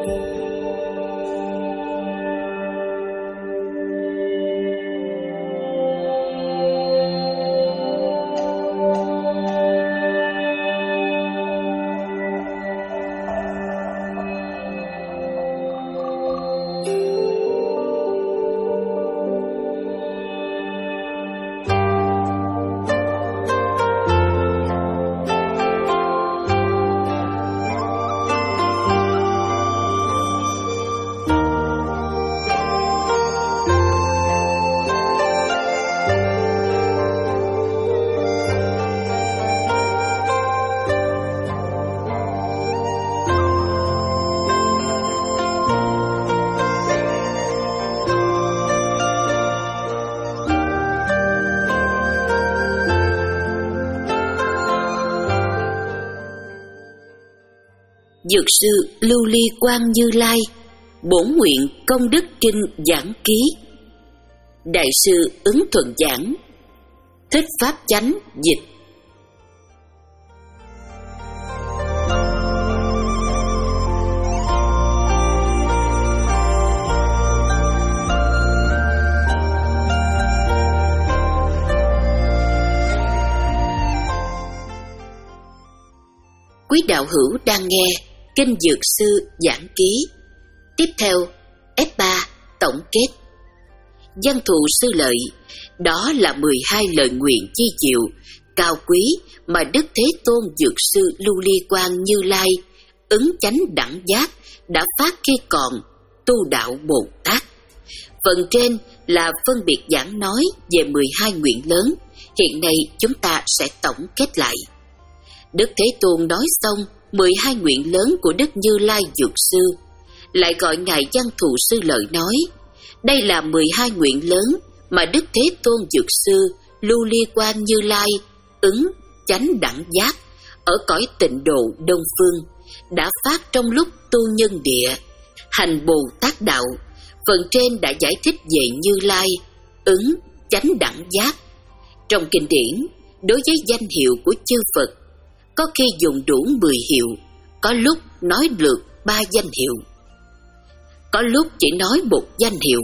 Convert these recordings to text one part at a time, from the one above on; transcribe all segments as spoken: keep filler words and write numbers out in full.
Dược sư Lưu Ly Quang Như Lai, bổn nguyện công đức kinh giảng ký. Đại sư Ứng Thuận giảng, Thích Pháp Chánh dịch. Quý đạo hữu đang nghe Kinh Dược Sư giảng ký. Tiếp theo ép ba tổng kết. Văn thù sư lợi, đó là mười hai lời nguyện chi diệu, cao quý mà Đức Thế Tôn Dược Sư Lưu Ly Quang Như Lai, ứng chánh đẳng giác, đã phát khi còn tu đạo Bồ Tát. Phần trên là phân biệt giảng nói về mười hai nguyện lớn, hiện nay chúng ta sẽ tổng kết lại. Đức Thế Tôn nói xong mười hai nguyện lớn của Đức Như Lai Dược Sư, lại gọi Ngài Văn Thù Sư Lợi nói, đây là mười hai nguyện lớn mà Đức Thế Tôn Dược Sư Lưu Ly Quang Như Lai, ứng chánh đẳng giác, ở cõi Tịnh Độ Đông Phương, đã phát trong lúc tu nhân địa, hành Bồ Tát Đạo. Phần trên đã giải thích về Như Lai, ứng chánh đẳng giác. Trong kinh điển, đối với danh hiệu của chư Phật, có khi dùng đủ mười hiệu, có lúc nói lượt ba danh hiệu, có lúc chỉ nói một danh hiệu.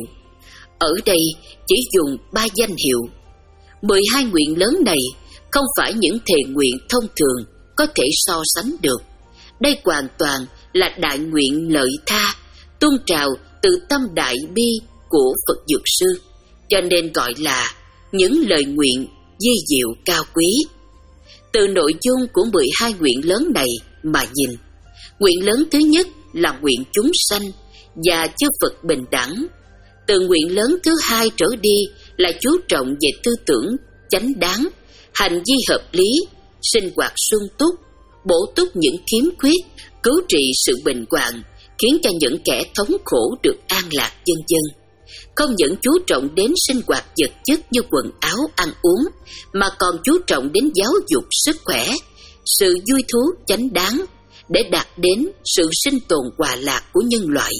Ở đây chỉ dùng ba danh hiệu. Mười hai nguyện lớn này không phải những thề nguyện thông thường có thể so sánh được. Đây hoàn toàn là đại nguyện lợi tha, tuôn trào từ tâm đại bi của Phật Dược Sư, cho nên gọi là những lời nguyện di diệu cao quý. Từ nội dung của mười hai nguyện lớn này mà nhìn, nguyện lớn thứ nhất là nguyện chúng sanh và chư Phật bình đẳng. Từ nguyện lớn thứ hai trở đi là chú trọng về tư tưởng chánh đáng, hành vi hợp lý, sinh hoạt sung túc, bổ túc những khiếm khuyết, cứu trị sự bệnh hoạn, khiến cho những kẻ thống khổ được an lạc vân vân. Không những chú trọng đến sinh hoạt vật chất như quần áo, ăn uống, mà còn chú trọng đến giáo dục sức khỏe, sự vui thú chánh đáng, để đạt đến sự sinh tồn hòa lạc của nhân loại.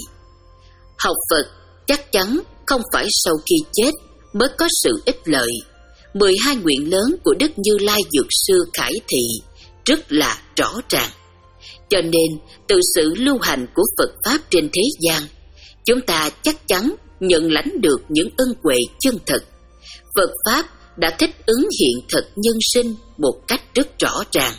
Học Phật chắc chắn không phải sau khi chết mới có sự ích lợi. mười hai nguyện lớn của Đức Như Lai Dược Sư khải thị rất là rõ ràng. Cho nên từ sự lưu hành của Phật Pháp trên thế gian, chúng ta chắc chắn nhận lãnh được những ân huệ chân thật. Phật Pháp đã thích ứng hiện thực nhân sinh một cách rất rõ ràng.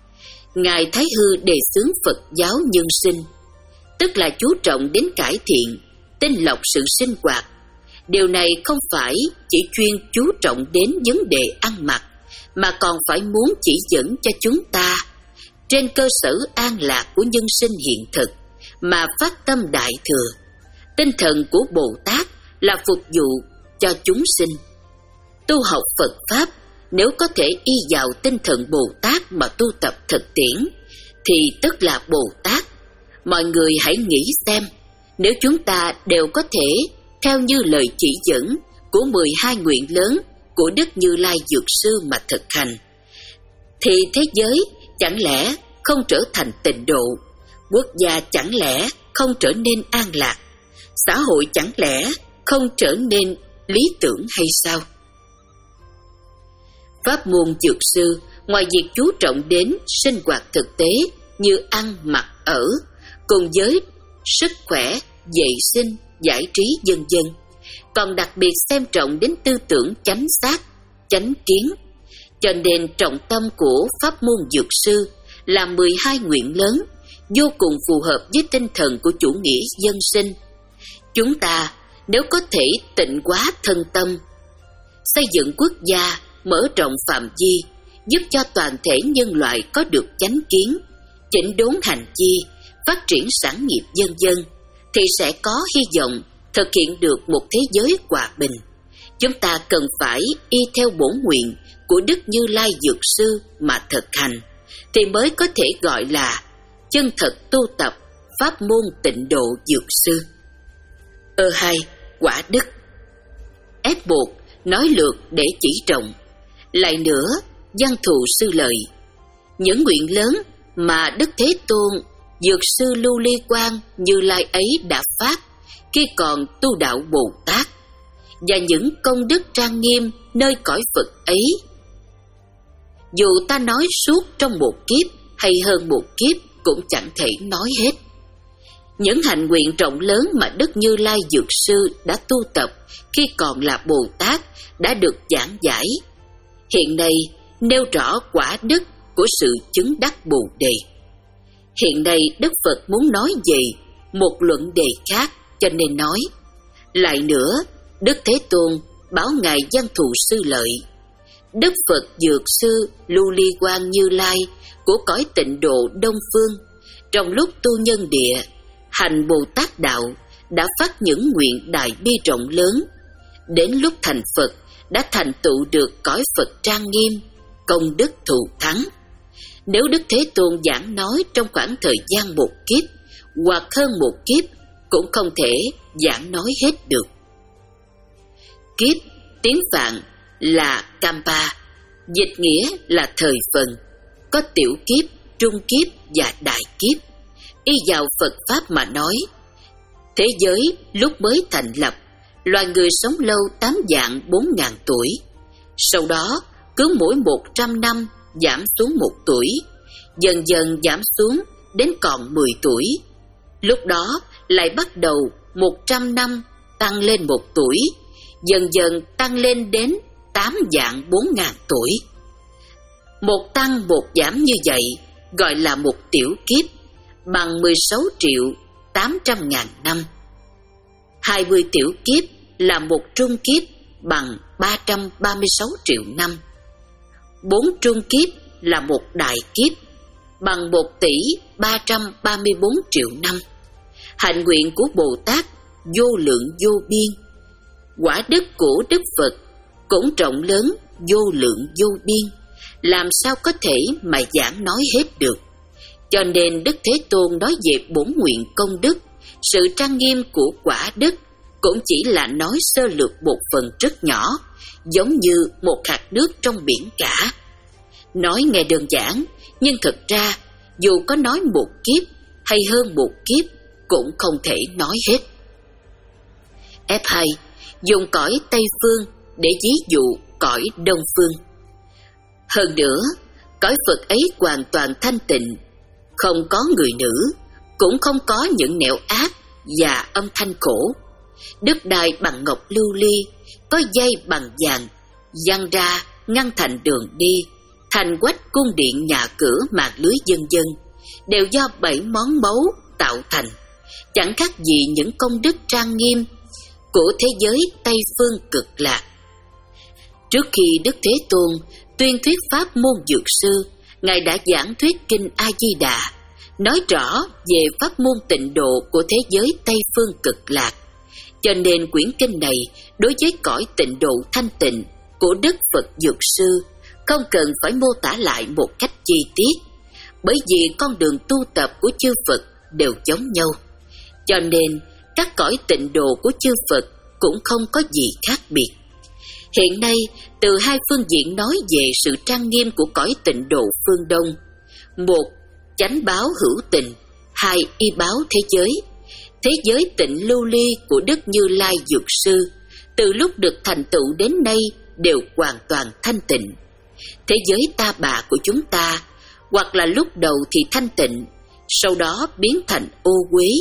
Ngài Thái Hư đề xướng Phật giáo nhân sinh, tức là chú trọng đến cải thiện, tinh lọc sự sinh hoạt. Điều này không phải chỉ chuyên chú trọng đến vấn đề ăn mặc, mà còn phải muốn chỉ dẫn cho chúng ta, trên cơ sở an lạc của nhân sinh hiện thực, mà phát tâm đại thừa. Tinh thần của Bồ Tát là phục vụ cho chúng sinh. Tu học Phật Pháp nếu có thể y vào tinh thần Bồ Tát mà tu tập thực tiễn, thì tức là Bồ Tát. Mọi người hãy nghĩ xem, nếu chúng ta đều có thể theo như lời chỉ dẫn của mười hai nguyện lớn của Đức Như Lai Dược Sư mà thực hành, thì thế giới chẳng lẽ không trở thành tịnh độ, quốc gia chẳng lẽ không trở nên an lạc, xã hội chẳng lẽ không trở nên lý tưởng hay sao? Pháp môn Dược Sư ngoài việc chú trọng đến sinh hoạt thực tế như ăn, mặc, ở, cùng với sức khỏe, vệ sinh, giải trí vân vân, còn đặc biệt xem trọng đến tư tưởng chánh xác, chánh kiến. Cho nên trọng tâm của pháp môn dược sư là mười hai nguyện lớn, vô cùng phù hợp với tinh thần của chủ nghĩa dân sinh. Chúng ta nếu có thể tịnh hóa thân tâm, xây dựng quốc gia, mở rộng phạm vi, giúp cho toàn thể nhân loại có được chánh kiến, chỉnh đốn hành chi, phát triển sản nghiệp vân vân, thì sẽ có hy vọng thực hiện được một thế giới hòa bình. Chúng ta cần phải y theo bổn nguyện của Đức Như Lai Dược Sư mà thực hành, thì mới có thể gọi là chân thật tu tập pháp môn tịnh độ dược sư. Ơ hai, quả đức. F một nói lược để chỉ trọng. Lại nữa, văn thù sư lợi. Những nguyện lớn mà Đức Thế Tôn, Dược Sư Lưu Ly Quang Như Lai ấy đã phát khi còn tu đạo Bồ Tát, và những công đức trang nghiêm nơi cõi Phật ấy, dù ta nói suốt trong một kiếp hay hơn một kiếp cũng chẳng thể nói hết. Những hạnh nguyện rộng lớn mà Đức Như Lai Dược Sư đã tu tập khi còn là Bồ Tát đã được giảng giải. Hiện nay nêu rõ quả đức của sự chứng đắc Bồ Đề. Hiện nay Đức Phật muốn nói về một luận đề khác, cho nên nói. Lại nữa, Đức Thế Tôn bảo ngài Văn Thù Sư Lợi, Đức Phật Dược Sư Lưu Ly Quang Như Lai của cõi tịnh độ Đông Phương, trong lúc tu nhân địa, hành Bồ Tát đạo, đã phát những nguyện đại bi rộng lớn. Đến lúc thành Phật, đã thành tựu được cõi Phật trang nghiêm, công đức thù thắng. Nếu Đức Thế Tôn giảng nói trong khoảng thời gian một kiếp hoặc hơn một kiếp, cũng không thể giảng nói hết được. Kiếp tiếng Phạn là Kampa, dịch nghĩa là thời phần, có tiểu kiếp, trung kiếp và đại kiếp. Y vào Phật Pháp mà nói, thế giới lúc mới thành lập, loài người sống lâu tám vạn bốn ngàn tuổi. Sau đó, cứ mỗi một trăm năm giảm xuống một tuổi, dần dần giảm xuống đến còn mười tuổi. Lúc đó lại bắt đầu một trăm năm tăng lên một tuổi, dần dần tăng lên đến tám vạn bốn ngàn tuổi. Một tăng một giảm như vậy gọi là một tiểu kiếp, bằng mười sáu triệu tám trăm ngàn năm. Hai mươi tiểu kiếp là một trung kiếp, bằng ba trăm ba mươi sáu triệu năm. Bốn trung kiếp là một đại kiếp, bằng một tỷ ba trăm ba mươi bốn triệu năm. Hạnh nguyện của Bồ Tát vô lượng vô biên, quả đức của Đức Phật cũng rộng lớn vô lượng vô biên, làm sao có thể mà giảng nói hết được. Cho nên Đức Thế Tôn nói về bổn nguyện công đức, sự trang nghiêm của quả đức, cũng chỉ là nói sơ lược một phần rất nhỏ, giống như một hạt nước trong biển cả. Nói nghe đơn giản, nhưng thực ra dù có nói một kiếp hay hơn một kiếp cũng không thể nói hết. F hai dùng cõi Tây Phương để ví dụ cõi Đông Phương. Hơn nữa, cõi Phật ấy hoàn toàn thanh tịnh, không có người nữ, cũng không có những nẻo ác và âm thanh khổ. Đất đai bằng ngọc lưu ly, có dây bằng vàng, giăng ra ngăn thành đường đi, thành quách cung điện nhà cửa mạng lưới dân dân, đều do bảy món báu tạo thành, chẳng khác gì những công đức trang nghiêm của thế giới Tây Phương cực lạc. Trước khi Đức Thế Tôn tuyên thuyết pháp môn dược sư, Ngài đã giảng thuyết kinh A-di-đà, nói rõ về pháp môn tịnh độ của thế giới Tây Phương cực lạc. Cho nên quyển kinh này đối với cõi tịnh độ thanh tịnh của Đức Phật Dược Sư không cần phải mô tả lại một cách chi tiết, bởi vì con đường tu tập của chư Phật đều giống nhau. Cho nên các cõi tịnh độ của chư Phật cũng không có gì khác biệt. Hiện nay, từ hai phương diện nói về sự trang nghiêm của cõi tịnh độ phương Đông. Một, chánh báo hữu tình. Hai, y báo thế giới. Thế giới tịnh lưu ly của Đức Như Lai Dược Sư, từ lúc được thành tựu đến nay đều hoàn toàn thanh tịnh. Thế giới ta bà của chúng ta, hoặc là lúc đầu thì thanh tịnh, sau đó biến thành ô uế,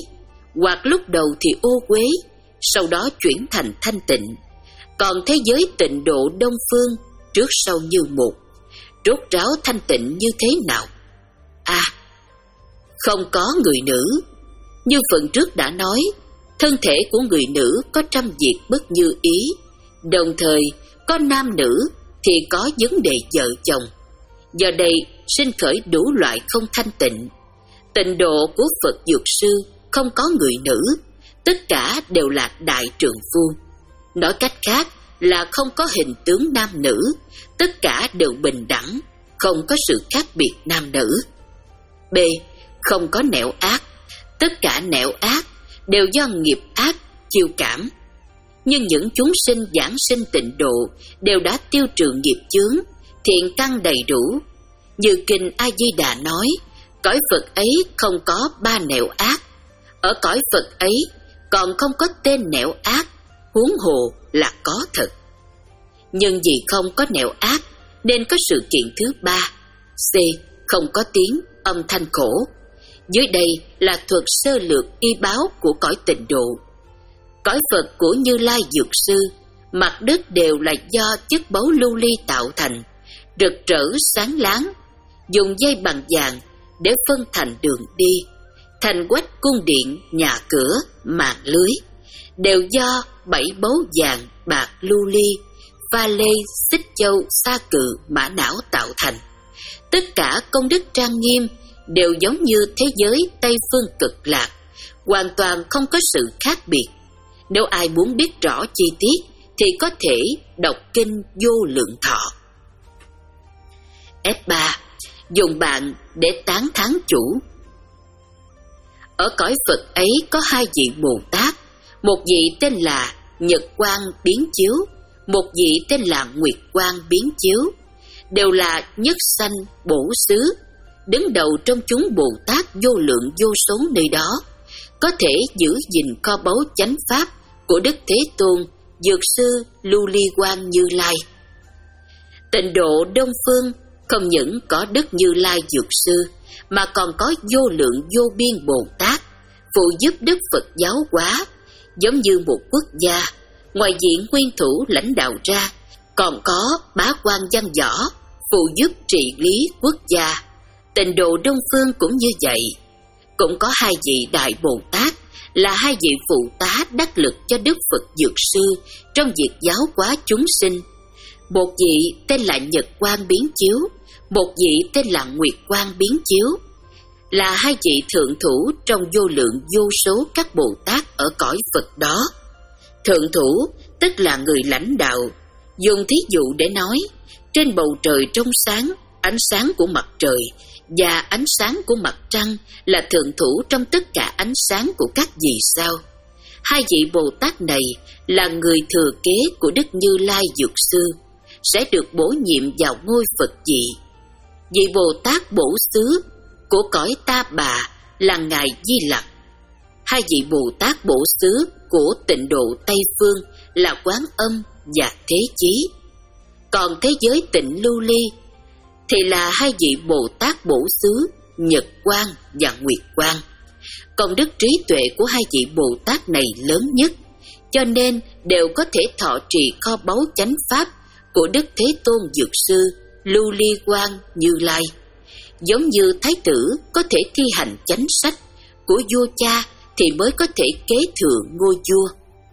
hoặc lúc đầu thì ô uế, sau đó chuyển thành thanh tịnh. Còn thế giới tịnh độ Đông phương trước sau như một, rốt ráo thanh tịnh như thế nào? À, không có người nữ. Như phần trước đã nói, thân thể của người nữ có trăm việc bất như ý, đồng thời có nam nữ thì có vấn đề vợ chồng. Do đây sinh khởi đủ loại không thanh tịnh. Tịnh độ của Phật Dược Sư không có người nữ, tất cả đều là đại trượng phu. Nói cách khác là không có hình tướng nam nữ, tất cả đều bình đẳng, không có sự khác biệt nam nữ. B. Không có nẻo ác. Tất cả nẻo ác đều do nghiệp ác chiêu cảm. Nhưng những chúng sinh giảng sinh tịnh độ đều đã tiêu trừ nghiệp chướng, thiện căn đầy đủ. Như kinh A Di Đà nói, cõi Phật ấy không có ba nẻo ác. Ở cõi Phật ấy còn không có tên nẻo ác, huống hồ là có thật. Nhưng vì không có nẻo ác nên có sự kiện thứ ba. C. Không có tiếng, âm thanh khổ. Dưới đây là thuật sơ lược y báo của cõi tịnh độ. Cõi Phật của Như Lai Dược Sư, mặt đất đều là do chất báu lưu ly tạo thành, rực rỡ sáng láng, dùng dây bằng vàng để phân thành đường đi, thành quách cung điện, nhà cửa, màn lưới, đều do bảy báu vàng, bạc, lưu ly, pha lê, xích châu, sa cừ, mã não tạo thành. Tất cả công đức trang nghiêm đều giống như thế giới Tây Phương Cực Lạc, hoàn toàn không có sự khác biệt. Nếu ai muốn biết rõ chi tiết thì có thể đọc kinh Vô Lượng Thọ. F ba. Dùng bạn để tán thán chủ. Ở cõi Phật ấy có hai vị Bồ Tát, một vị tên là Nhật Quang Biến Chiếu, một vị tên là Nguyệt Quang Biến Chiếu, đều là nhất sanh bổ xứ, đứng đầu trong chúng Bồ Tát vô lượng vô số nơi đó, có thể giữ gìn kho báu chánh pháp của Đức Thế Tôn, Dược Sư Lưu Ly Quang Như Lai. Tịnh độ Đông phương không những có Đức Như Lai Dược Sư, mà còn có vô lượng vô biên Bồ Tát phụ giúp Đức Phật giáo hóa, giống như một quốc gia. Ngoài diện nguyên thủ lãnh đạo ra, còn có bá quan văn võ phụ giúp trị lý quốc gia. Tịnh độ Đông phương cũng như vậy, cũng có hai vị đại Bồ Tát là hai vị phụ tá đắc lực cho Đức Phật Dược Sư trong việc giáo hóa chúng sinh. Một vị tên là Nhật Quang Biến Chiếu, một vị tên là Nguyệt Quang Biến Chiếu, là hai vị thượng thủ trong vô lượng vô số các Bồ Tát ở cõi Phật đó. Thượng thủ tức là người lãnh đạo. Dùng thí dụ để nói, trên bầu trời trong sáng, ánh sáng của mặt trời và ánh sáng của mặt trăng là thượng thủ trong tất cả ánh sáng của các vì sao. Hai vị Bồ Tát này là người thừa kế của Đức Như Lai Dược Sư, sẽ được bổ nhiệm vào ngôi Phật vị. Vị Bồ Tát bổ xứ của cõi Ta Bà là Ngài Di Lặc. Hai vị Bồ Tát bổ xứ của tịnh độ Tây Phương là Quán Âm và Thế Chí. Còn thế giới tịnh lưu ly thì là hai vị Bồ Tát bổ xứ Nhật Quang và Nguyệt Quang. Công đức trí tuệ của hai vị Bồ Tát này lớn nhất, cho nên đều có thể thọ trì kho báu chánh pháp của Đức Thế Tôn Dược Sư Lưu Ly Quang Như Lai. Giống như Thái tử có thể thi hành chánh sách của vua cha thì mới có thể kế thừa ngôi vua.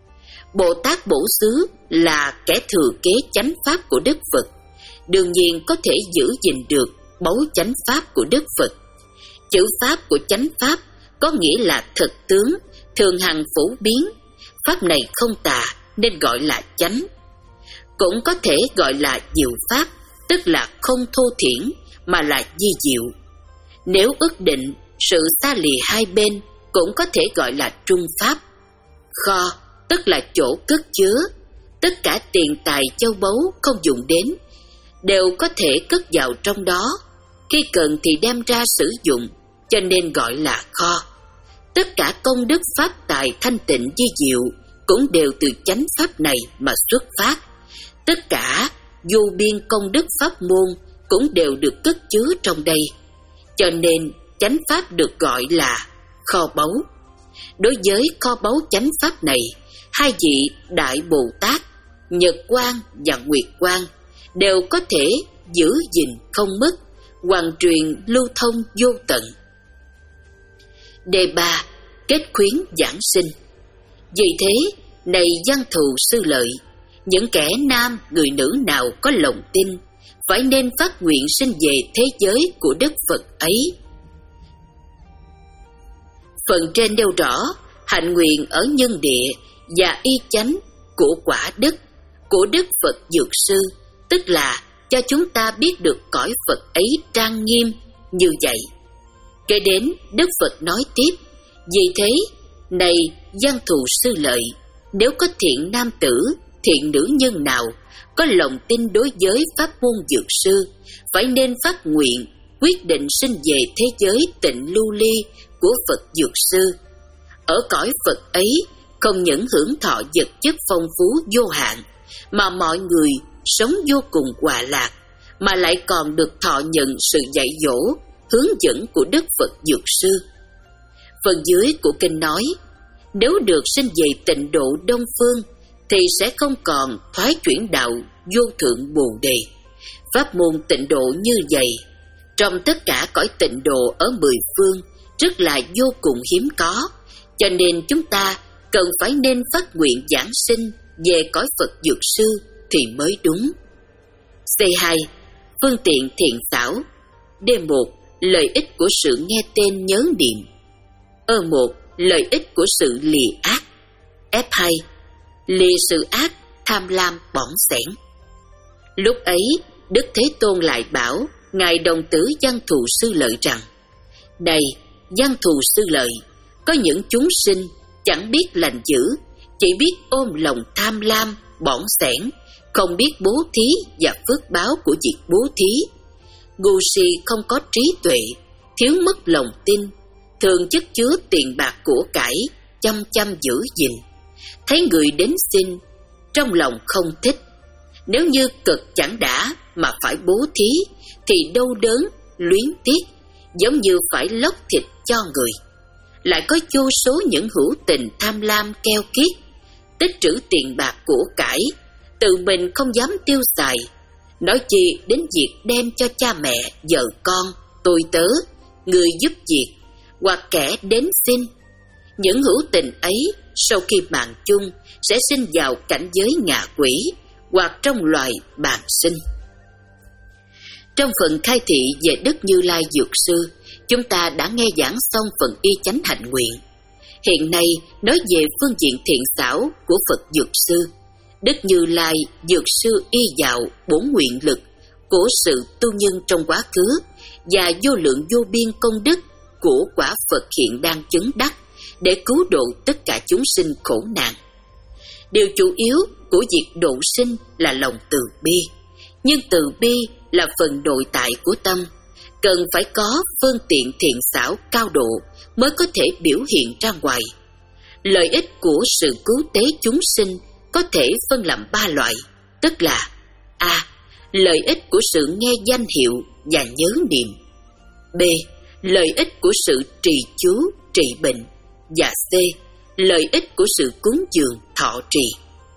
Bồ Tát bổ xứ là kẻ thừa kế chánh pháp của Đức Phật, đương nhiên có thể giữ gìn được báu chánh pháp của Đức Phật. Chữ pháp của chánh pháp có nghĩa là thực tướng, thường hằng phổ biến. Pháp này không tà nên gọi là chánh. Cũng có thể gọi là diệu pháp, tức là không thô thiển mà là di diệu. Nếu ước định sự xa lìa hai bên cũng có thể gọi là trung pháp. Kho tức là chỗ cất chứa, tất cả tiền tài châu báu không dùng đến đều có thể cất vào trong đó, khi cần thì đem ra sử dụng, cho nên gọi là kho. Tất cả công đức pháp tài thanh tịnh di diệu cũng đều từ chánh pháp này mà xuất phát. Tất cả vô biên công đức pháp môn cũng đều được cất chứa trong đây, cho nên chánh pháp được gọi là kho báu. Đối với kho báu chánh pháp này, hai vị Đại Bồ Tát, Nhật Quang và Nguyệt Quang đều có thể giữ gìn không mất, hoàn truyền lưu thông vô tận. Đề ba. Kết khuyến giảng sinh. Vì thế, này văn thù sư lợi, những kẻ nam, người nữ nào có lòng tin, phải nên phát nguyện sinh về thế giới của Đức Phật ấy. Phần trên nêu rõ hạnh nguyện ở nhân địa và y chánh của quả đức của Đức Phật Dược Sư, tức là cho chúng ta biết được cõi Phật ấy trang nghiêm như vậy. Kế đến Đức Phật nói tiếp: vì thế, này văn thù sư lợi, nếu có thiện nam tử, thiện nữ nhân nào có lòng tin đối với pháp môn Dược Sư, phải nên phát nguyện quyết định sinh về thế giới tịnh lưu ly của Phật Dược Sư. Ở cõi Phật ấy không những hưởng thọ vật chất phong phú vô hạn, mà mọi người sống vô cùng hòa lạc, mà lại còn được thọ nhận sự dạy dỗ, hướng dẫn của Đức Phật Dược Sư. Phần dưới của kinh nói, nếu được sinh về tịnh độ Đông Phương, thì sẽ không còn thoái chuyển đạo vô thượng Bồ Đề. Pháp môn tịnh độ như vậy, trong tất cả cõi tịnh độ ở mười phương, rất là vô cùng hiếm có, cho nên chúng ta cần phải nên phát nguyện giảng sinh về cõi Phật Dược Sư thì mới đúng. C hai. Phương tiện thiện xảo. D một. Lợi ích của sự nghe tên nhớ niệm. E một. Lợi ích của sự lìa ác. F hai. Lìa sự ác, tham lam, bỏng sẻn. Lúc ấy, Đức Thế Tôn lại bảo Ngài Đồng Tử Văn Thù Sư Lợi rằng: này Văn Thù Sư Lợi, có những chúng sinh chẳng biết lành dữ, chỉ biết ôm lòng tham lam, bỏng sẻn, không biết bố thí và phước báo của việc bố thí. Ngu si không có trí tuệ, thiếu mất lòng tin, thường chất chứa tiền bạc của cải, chăm chăm giữ gìn. Thấy người đến xin, trong lòng không thích. Nếu như cực chẳng đã mà phải bố thí, thì đau đớn, luyến tiếc, giống như phải lóc thịt cho người. Lại có vô số những hữu tình tham lam keo kiết, tích trữ tiền bạc của cải, tự mình không dám tiêu xài, nói chi đến việc đem cho cha mẹ, vợ con, tôi tớ, người giúp việc, hoặc kẻ đến xin. Những hữu tình ấy sau khi mạng chung sẽ sinh vào cảnh giới ngạ quỷ, hoặc trong loài bàng sinh. Trong phần khai thị về Đức Như Lai Dược Sư, chúng ta đã nghe giảng xong phần y chánh hạnh nguyện. Hiện nay nói về phương diện thiện xảo của Phật Dược Sư. Đức Như Lai Dược Sư y vào bốn nguyện lực của sự tu nhân trong quá khứ và vô lượng vô biên công đức của quả Phật hiện đang chứng đắc để cứu độ tất cả chúng sinh khổ nạn. Điều chủ yếu của việc độ sinh là lòng từ bi, nhưng từ bi là phần nội tại của tâm, cần phải có phương tiện thiện xảo cao độ mới có thể biểu hiện ra ngoài. Lợi ích của sự cứu tế chúng sinh có thể phân làm ba loại, tức là: A. Lợi ích của sự nghe danh hiệu và nhớ niệm. B. Lợi ích của sự trì chú, trị bệnh. Và C. Lợi ích của sự cúng dường, thọ trì.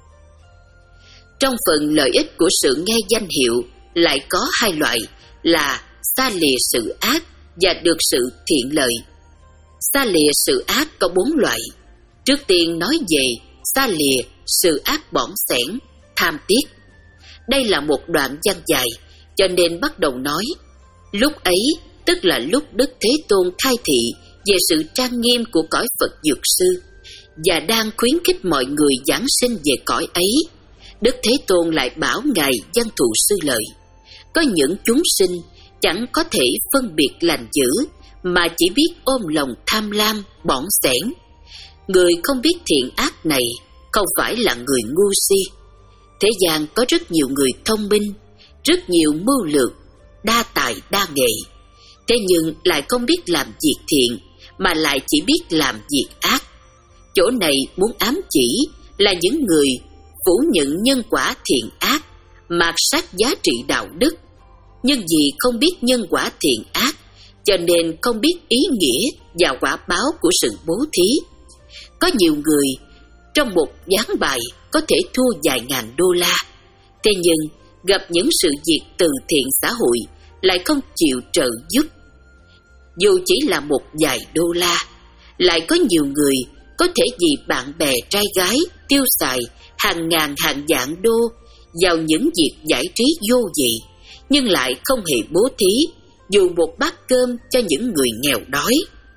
Trong phần lợi ích của sự nghe danh hiệu lại có hai loại là xa lìa sự ác và được sự thiện lợi. Xa lìa sự ác có bốn loại. Trước tiên nói về xa lìa sự ác bỏng sẻn, tham tiếc. Đây là một đoạn văn dài, cho nên bắt đầu nói. Lúc ấy, tức là lúc Đức Thế Tôn khai thị về sự trang nghiêm của cõi Phật Dược Sư và đang khuyến khích mọi người giảng sinh về cõi ấy, Đức Thế Tôn lại bảo Ngài Văn Thù Sư Lợi: có những chúng sinh chẳng có thể phân biệt lành dữ, mà chỉ biết ôm lòng tham lam, bỏng sẻn. Người không biết thiện ác này không phải là người ngu si. Thế gian có rất nhiều người thông minh, rất nhiều mưu lược, đa tài đa nghệ, thế nhưng lại không biết làm việc thiện, mà lại chỉ biết làm việc ác. Chỗ này muốn ám chỉ là những người phủ nhận nhân quả thiện ác, mạt sát giá trị đạo đức, nhưng vì không biết nhân quả thiện ác, cho nên không biết ý nghĩa và quả báo của sự bố thí. Có nhiều người trong một ván bài có thể thua vài ngàn đô la, thế nhưng gặp những sự việc từ thiện xã hội lại không chịu trợ giúp. Dù chỉ là một vài đô la, lại có nhiều người có thể vì bạn bè trai gái tiêu xài hàng ngàn hàng vạn đô vào những việc giải trí vô vị, nhưng lại không hề bố thí dù một bát cơm cho những người nghèo đói.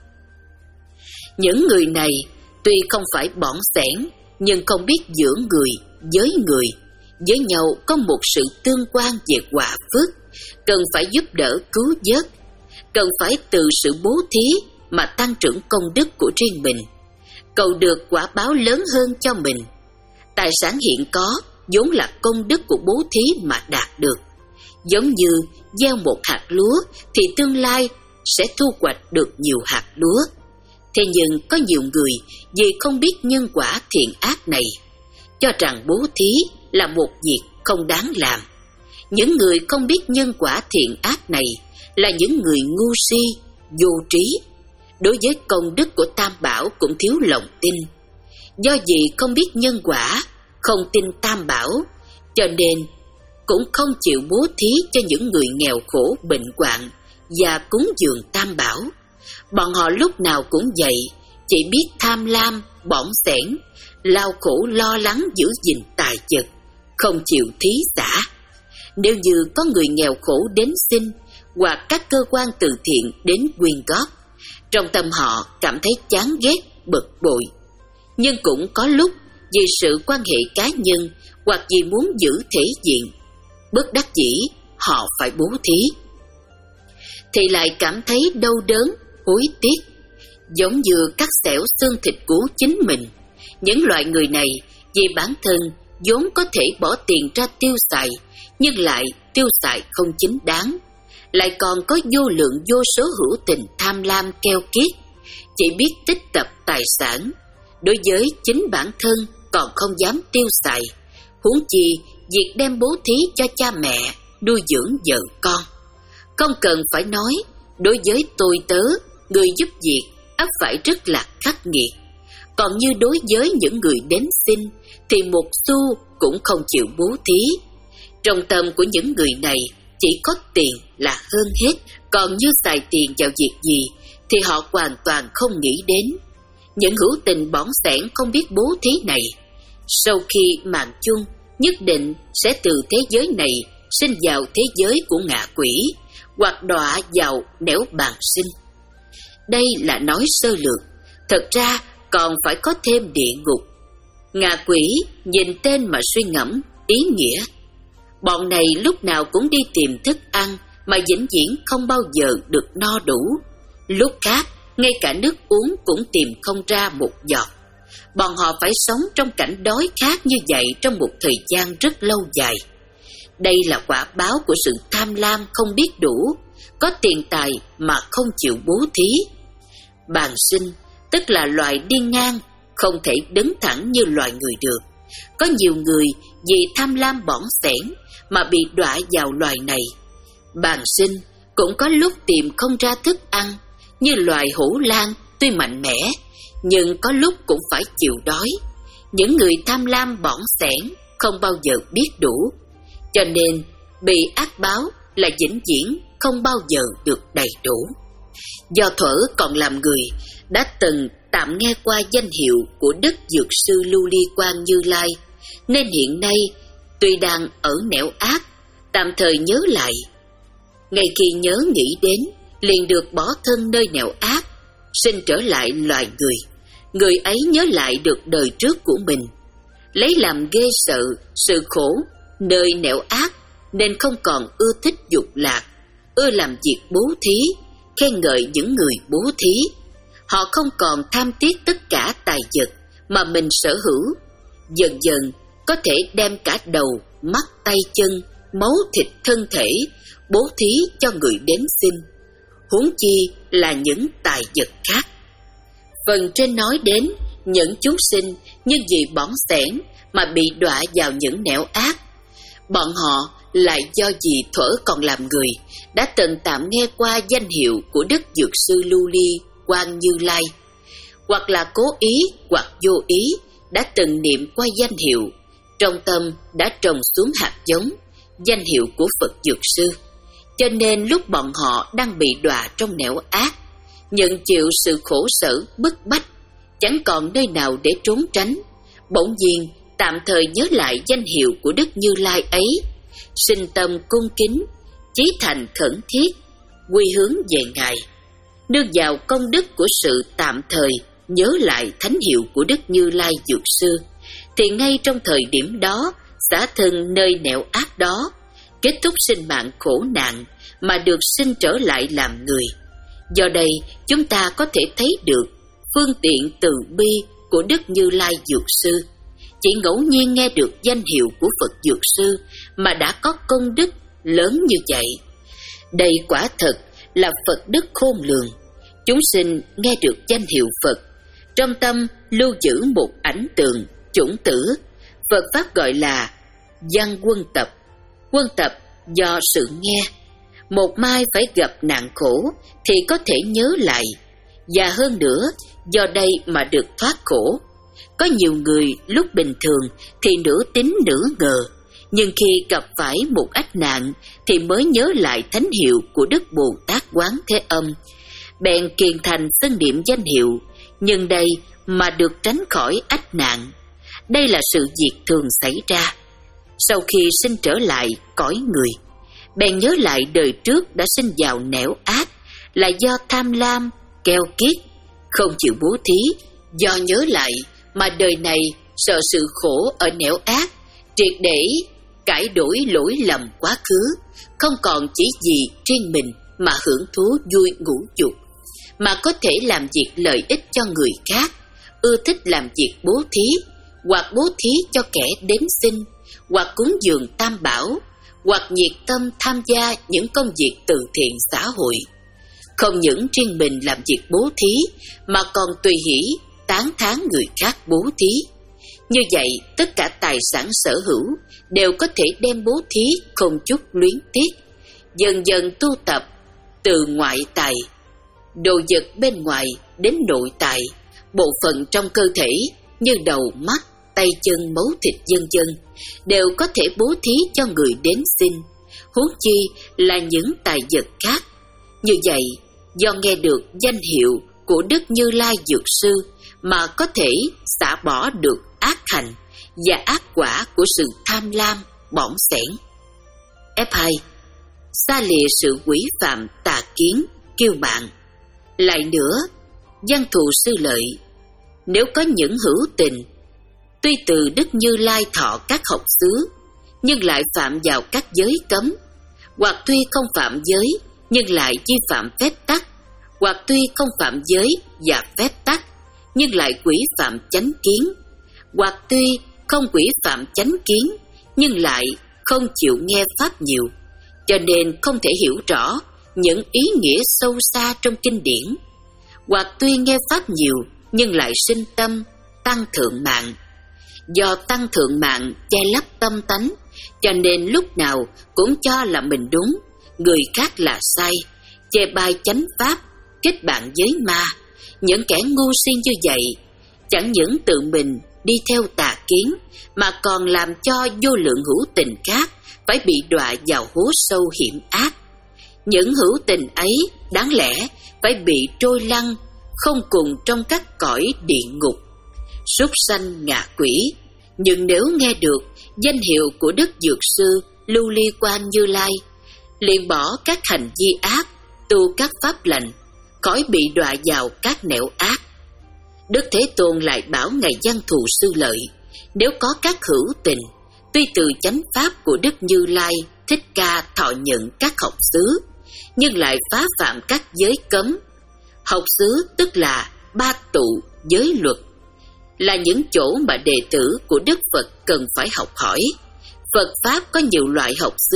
Những người này tuy không phải bỏng sẻn, nhưng không biết giữa người với người, với nhau có một sự tương quan về quả phước, cần phải giúp đỡ cứu vớt, cần phải từ sự bố thí mà tăng trưởng công đức của riêng mình, cầu được quả báo lớn hơn cho mình. Tài sản hiện có vốn là công đức của bố thí mà đạt được. Giống như gieo một hạt lúa thì tương lai sẽ thu hoạch được nhiều hạt lúa. Thế nhưng có nhiều người vì không biết nhân quả thiện ác này, cho rằng bố thí là một việc không đáng làm. Những người không biết nhân quả thiện ác này là những người ngu si, vô trí. Đối với công đức của Tam Bảo cũng thiếu lòng tin. Do vì không biết nhân quả, không tin Tam Bảo, cho nên cũng không chịu bố thí cho những người nghèo khổ bệnh hoạn và cúng dường Tam Bảo. Bọn họ lúc nào cũng vậy, chỉ biết tham lam, bỏng sẻn, lao khổ lo lắng giữ gìn tài vật, không chịu thí xả. Nếu như có người nghèo khổ đến xin, hoặc các cơ quan từ thiện đến quyên góp, trong tâm họ cảm thấy chán ghét, bực bội. Nhưng cũng có lúc vì sự quan hệ cá nhân hoặc vì muốn giữ thể diện, bất đắc dĩ họ phải bố thí, thì lại cảm thấy đau đớn, hối tiếc, giống như cắt xẻo xương thịt của chính mình. Những loại người này vì bản thân vốn có thể bỏ tiền ra tiêu xài, nhưng lại tiêu xài không chính đáng, lại còn có vô lượng vô số hữu tình tham lam keo kiết, chỉ biết tích tập tài sản, đối với chính bản thân còn không dám tiêu xài, huống chi việc đem bố thí cho cha mẹ, nuôi dưỡng vợ con. Không cần phải nói, đối với tôi tớ, người giúp việc ắt phải rất là khắc nghiệt. Còn như đối với những người đến xin thì một xu cũng không chịu bố thí. Trong tâm của những người này chỉ có tiền là hơn hết, còn như xài tiền vào việc gì thì họ hoàn toàn không nghĩ đến. Những hữu tình bỏng sẻn không biết bố thí này, sau khi mạng chung nhất định sẽ từ thế giới này sinh vào thế giới của ngạ quỷ, hoặc đọa vào nẻo bàn sinh. Đây là nói sơ lược, thật ra còn phải có thêm địa ngục. Ngạ quỷ nhìn tên mà suy ngẫm ý nghĩa. Bọn này lúc nào cũng đi tìm thức ăn mà vĩnh viễn không bao giờ được no đủ. Lúc khác, ngay cả nước uống cũng tìm không ra một giọt. Bọn họ phải sống trong cảnh đói khát như vậy trong một thời gian rất lâu dài. Đây là quả báo của sự tham lam không biết đủ, có tiền tài mà không chịu bố thí. Bàn sinh tức là loài đi ngang, không thể đứng thẳng như loài người được. Có nhiều người vì tham lam bỏng sẻn mà bị đọa vào loài này. Bàn sinh cũng có lúc tìm không ra thức ăn, như loài hổ lang tuy mạnh mẽ, nhưng có lúc cũng phải chịu đói. Những người tham lam bỏng sẻn không bao giờ biết đủ, cho nên bị ác báo là vĩnh viễn không bao giờ được đầy đủ. Do thuở còn làm người, đã từng tạm nghe qua danh hiệu của Đức Dược Sư Lưu Ly Quang Như Lai, nên hiện nay tuy đang ở nẻo ác, tạm thời nhớ lại. Ngay khi nhớ nghĩ đến, liền được bỏ thân nơi nẻo ác, sinh trở lại loài người. Người ấy nhớ lại được đời trước của mình, lấy làm ghê sợ sự khổ nơi nẻo ác, nên không còn ưa thích dục lạc, ưa làm việc bố thí, khen ngợi những người bố thí. Họ không còn tham tiếc tất cả tài vật mà mình sở hữu, dần dần có thể đem cả đầu, mắt, tay chân, máu thịt thân thể bố thí cho người đến xin, huống chi là những tài vật khác. Phần trên nói đến những chúng sinh như vì bỏng sẻn mà bị đọa vào những nẻo ác. Bọn họ lại do vì thuở còn làm người, đã từng tạm nghe qua danh hiệu của Đức Dược Sư Lưu Ly Quang Như Lai, hoặc là cố ý hoặc vô ý đã từng niệm qua danh hiệu, trong tâm đã trồng xuống hạt giống danh hiệu của Phật Dược Sư. Cho nên lúc bọn họ đang bị đọa trong nẻo ác, nhận chịu sự khổ sở bức bách, chẳng còn nơi nào để trốn tránh, bỗng nhiên tạm thời nhớ lại danh hiệu của Đức Như Lai ấy, sinh tâm cung kính, chí thành khẩn thiết, quy hướng về Ngài. Nương vào công đức của sự tạm thời nhớ lại thánh hiệu của Đức Như Lai Dược Sư, thì ngay trong thời điểm đó xả thân nơi nẻo ác đó, kết thúc sinh mạng khổ nạn mà được sinh trở lại làm người. Do đây chúng ta có thể thấy được phương tiện từ bi của Đức Như Lai Dược Sư. Chỉ ngẫu nhiên nghe được danh hiệu của Phật Dược Sư mà đã có công đức lớn như vậy. Đây quả thật là Phật đức khôn lường. Chúng sinh nghe được danh hiệu Phật, trong tâm lưu giữ một ảnh tượng, chủng tử. Phật Pháp gọi là văn quân tập. Quân tập do sự nghe. Một mai phải gặp nạn khổ thì có thể nhớ lại, và hơn nữa do đây mà được thoát khổ. Có nhiều người lúc bình thường thì nửa tín nửa ngờ, nhưng khi gặp phải một ách nạn thì mới nhớ lại thánh hiệu của Đức Bồ Tát Quán Thế Âm, bèn kiền thành xưng niệm danh hiệu, nhưng đây mà được tránh khỏi ách nạn. Đây là sự việc thường xảy ra. Sau khi sinh trở lại cõi người, bèn nhớ lại đời trước đã sinh vào nẻo ác là do tham lam, keo kiết, không chịu bố thí. Do nhớ lại mà đời này sợ sự khổ ở nẻo ác, triệt để cải đổi lỗi lầm quá khứ, không còn chỉ vì riêng mình mà hưởng thú vui ngũ dục, mà có thể làm việc lợi ích cho người khác, ưa thích làm việc bố thí, hoặc bố thí cho kẻ đến xin, hoặc cúng dường tam bảo, hoặc nhiệt tâm tham gia những công việc từ thiện xã hội. Không những riêng mình làm việc bố thí, mà còn tùy hỷ tán thán người khác bố thí. Như vậy, tất cả tài sản sở hữu đều có thể đem bố thí không chút luyến tiếc. Dần dần tu tập từ ngoại tài, đồ vật bên ngoài đến nội tài, bộ phận trong cơ thể như đầu, mắt, tay chân, máu thịt vân vân đều có thể bố thí cho người đến xin, huống chi là những tài vật khác. Như vậy, do nghe được danh hiệu của Đức Như Lai Dược Sư mà có thể xả bỏ được ác hành và ác quả của sự tham lam, bỏng sẻn. ép hai. Xa lìa sự quỷ phạm tà kiến, kiêu mạn. Lại nữa, văn thù sư lợi, nếu có những hữu tình, tuy từ Đức Như Lai thọ các học xứ, nhưng lại phạm vào các giới cấm, hoặc tuy không phạm giới, nhưng lại vi phạm phép tắc, hoặc tuy không phạm giới và phép tắc, nhưng lại quỷ phạm chánh kiến, hoặc tuy không quỷ phạm chánh kiến, nhưng lại không chịu nghe pháp nhiều, cho nên không thể hiểu rõ những ý nghĩa sâu xa trong kinh điển, hoặc tuy nghe pháp nhiều, nhưng lại sinh tâm tăng thượng mạng. Do tăng thượng mạng che lấp tâm tánh, cho nên lúc nào cũng cho là mình đúng, người khác là sai, chê bai chánh pháp, kết bạn với ma. Những kẻ ngu si như vậy chẳng những tự mình đi theo tà kiến, mà còn làm cho vô lượng hữu tình khác phải bị đọa vào hố sâu hiểm ác. Những hữu tình ấy đáng lẽ phải bị trôi lăn không cùng trong các cõi địa ngục, súc sanh ngạ quỷ. Nhưng nếu nghe được danh hiệu của Đức Dược Sư Lưu Ly Quan Như Lai, liền bỏ các hành vi ác, tu các pháp lành, khỏi bị đọa vào các nẻo ác. Đức Thế Tôn lại bảo ngài Văn Thù Sư Lợi, nếu có các hữu tình, tuy từ chánh pháp của Đức Như Lai Thích Ca thọ nhận các học xứ, nhưng lại phá phạm các giới cấm. Học xứ tức là ba tụ giới luật, là những chỗ mà đệ tử của Đức Phật cần phải học hỏi. Phật Pháp có nhiều loại học xứ,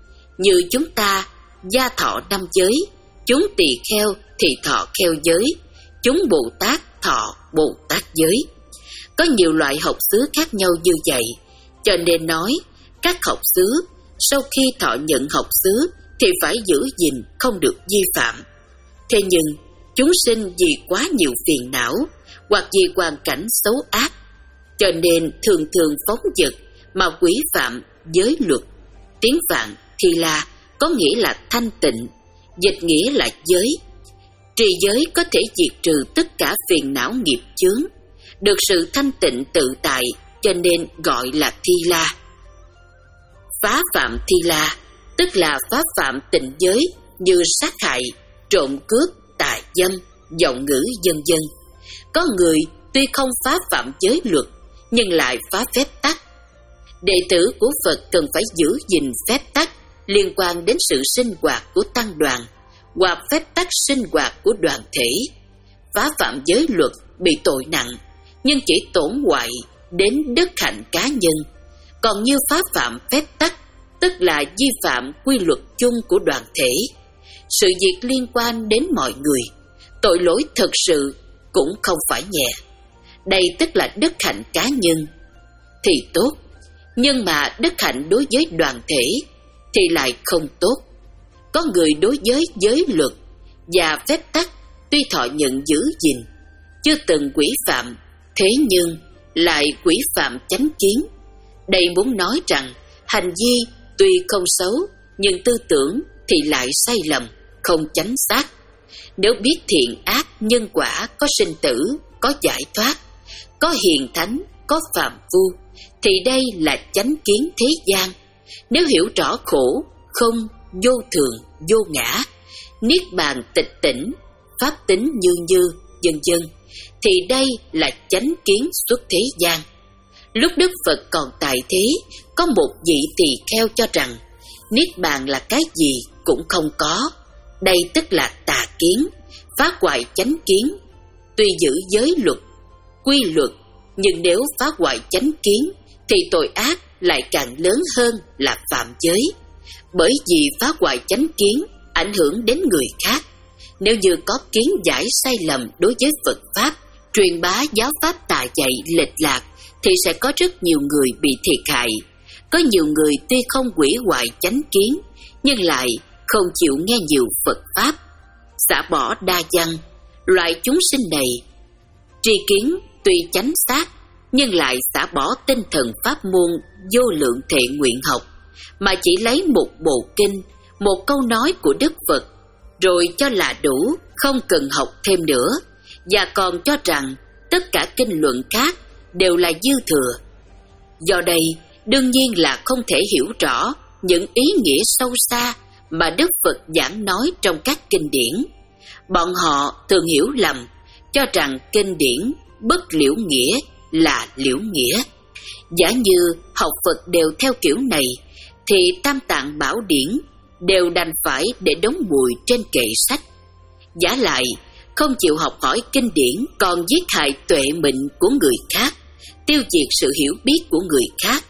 như chúng ta gia thọ năm giới, chúng tỳ kheo thì thọ kheo giới, chúng Bồ Tát thọ Bồ Tát giới. Có nhiều loại học xứ khác nhau như vậy, cho nên nói các học xứ sau khi thọ nhận học xứ thì phải giữ gìn không được vi phạm. Thế nhưng chúng sinh vì quá nhiều phiền não hoặc vì hoàn cảnh xấu ác, cho nên thường thường phóng dật mà quỷ phạm giới luật. Tiếng Phạn Thi La có nghĩa là thanh tịnh, dịch nghĩa là giới. Trì giới có thể diệt trừ tất cả phiền não nghiệp chướng, được sự thanh tịnh tự tại, cho nên gọi là Thi La. Phá phạm Thi La tức là phá phạm tịnh giới như sát hại, trộm cướp, tà dâm, vọng ngữ vân vân. Có người tuy không phá phạm giới luật nhưng lại phá phép tắc. Đệ tử của Phật cần phải giữ gìn phép tắc liên quan đến sự sinh hoạt của tăng đoàn hoặc phép tắc sinh hoạt của đoàn thể. Phá phạm giới luật bị tội nặng nhưng chỉ tổn hoại đến đức hạnh cá nhân, còn như phá phạm phép tắc tức là vi phạm quy luật chung của đoàn thể, sự việc liên quan đến mọi người, tội lỗi thực sự cũng không phải nhẹ. Đây tức là đức hạnh cá nhân thì tốt, nhưng mà đức hạnh đối với đoàn thể thì lại không tốt. Có người đối với giới luật và phép tắc tuy thọ nhận giữ gìn, chưa từng quỷ phạm, thế nhưng lại quỷ phạm chánh kiến. Đây muốn nói rằng hành vi tuy không xấu nhưng tư tưởng thì lại sai lầm, không chánh xác. Nếu biết thiện ác nhân quả có sinh tử, có giải thoát, có hiền thánh, có phàm phu, thì đây là chánh kiến thế gian. Nếu hiểu rõ khổ, không, vô thường, vô ngã, niết bàn tịch tỉnh, pháp tính như như, vân vân, thì đây là chánh kiến xuất thế gian. Lúc Đức Phật còn tại thế, có một vị tỳ kheo cho rằng niết bàn là cái gì cũng không có. Đây tức là tà kiến, phá hoại chánh kiến. Tuy giữ giới luật, quy luật, nhưng nếu phá hoại chánh kiến thì tội ác lại càng lớn hơn là phạm giới. Bởi vì phá hoại chánh kiến ảnh hưởng đến người khác. Nếu như có kiến giải sai lầm đối với Phật Pháp, truyền bá giáo pháp tà dạy lệch lạc, thì sẽ có rất nhiều người bị thiệt hại. Có nhiều người tuy không hủy hoại chánh kiến, nhưng lại không chịu nghe nhiều Phật Pháp, xả bỏ đa văn. Loại chúng sinh này, tri kiến tuy chánh xác, nhưng lại xả bỏ tinh thần pháp môn vô lượng thệ nguyện học, mà chỉ lấy một bộ kinh, một câu nói của Đức Phật, rồi cho là đủ, không cần học thêm nữa, và còn cho rằng tất cả kinh luận khác đều là dư thừa. Do đây, đương nhiên là không thể hiểu rõ những ý nghĩa sâu xa mà Đức Phật giảng nói trong các kinh điển. Bọn họ thường hiểu lầm, cho rằng kinh điển bất liễu nghĩa là liễu nghĩa. Giả như học Phật đều theo kiểu này, thì Tam Tạng Bảo Điển đều đành phải để đóng bụi trên kệ sách. Giả lại, không chịu học hỏi kinh điển còn giết hại tuệ mệnh của người khác, tiêu diệt sự hiểu biết của người khác.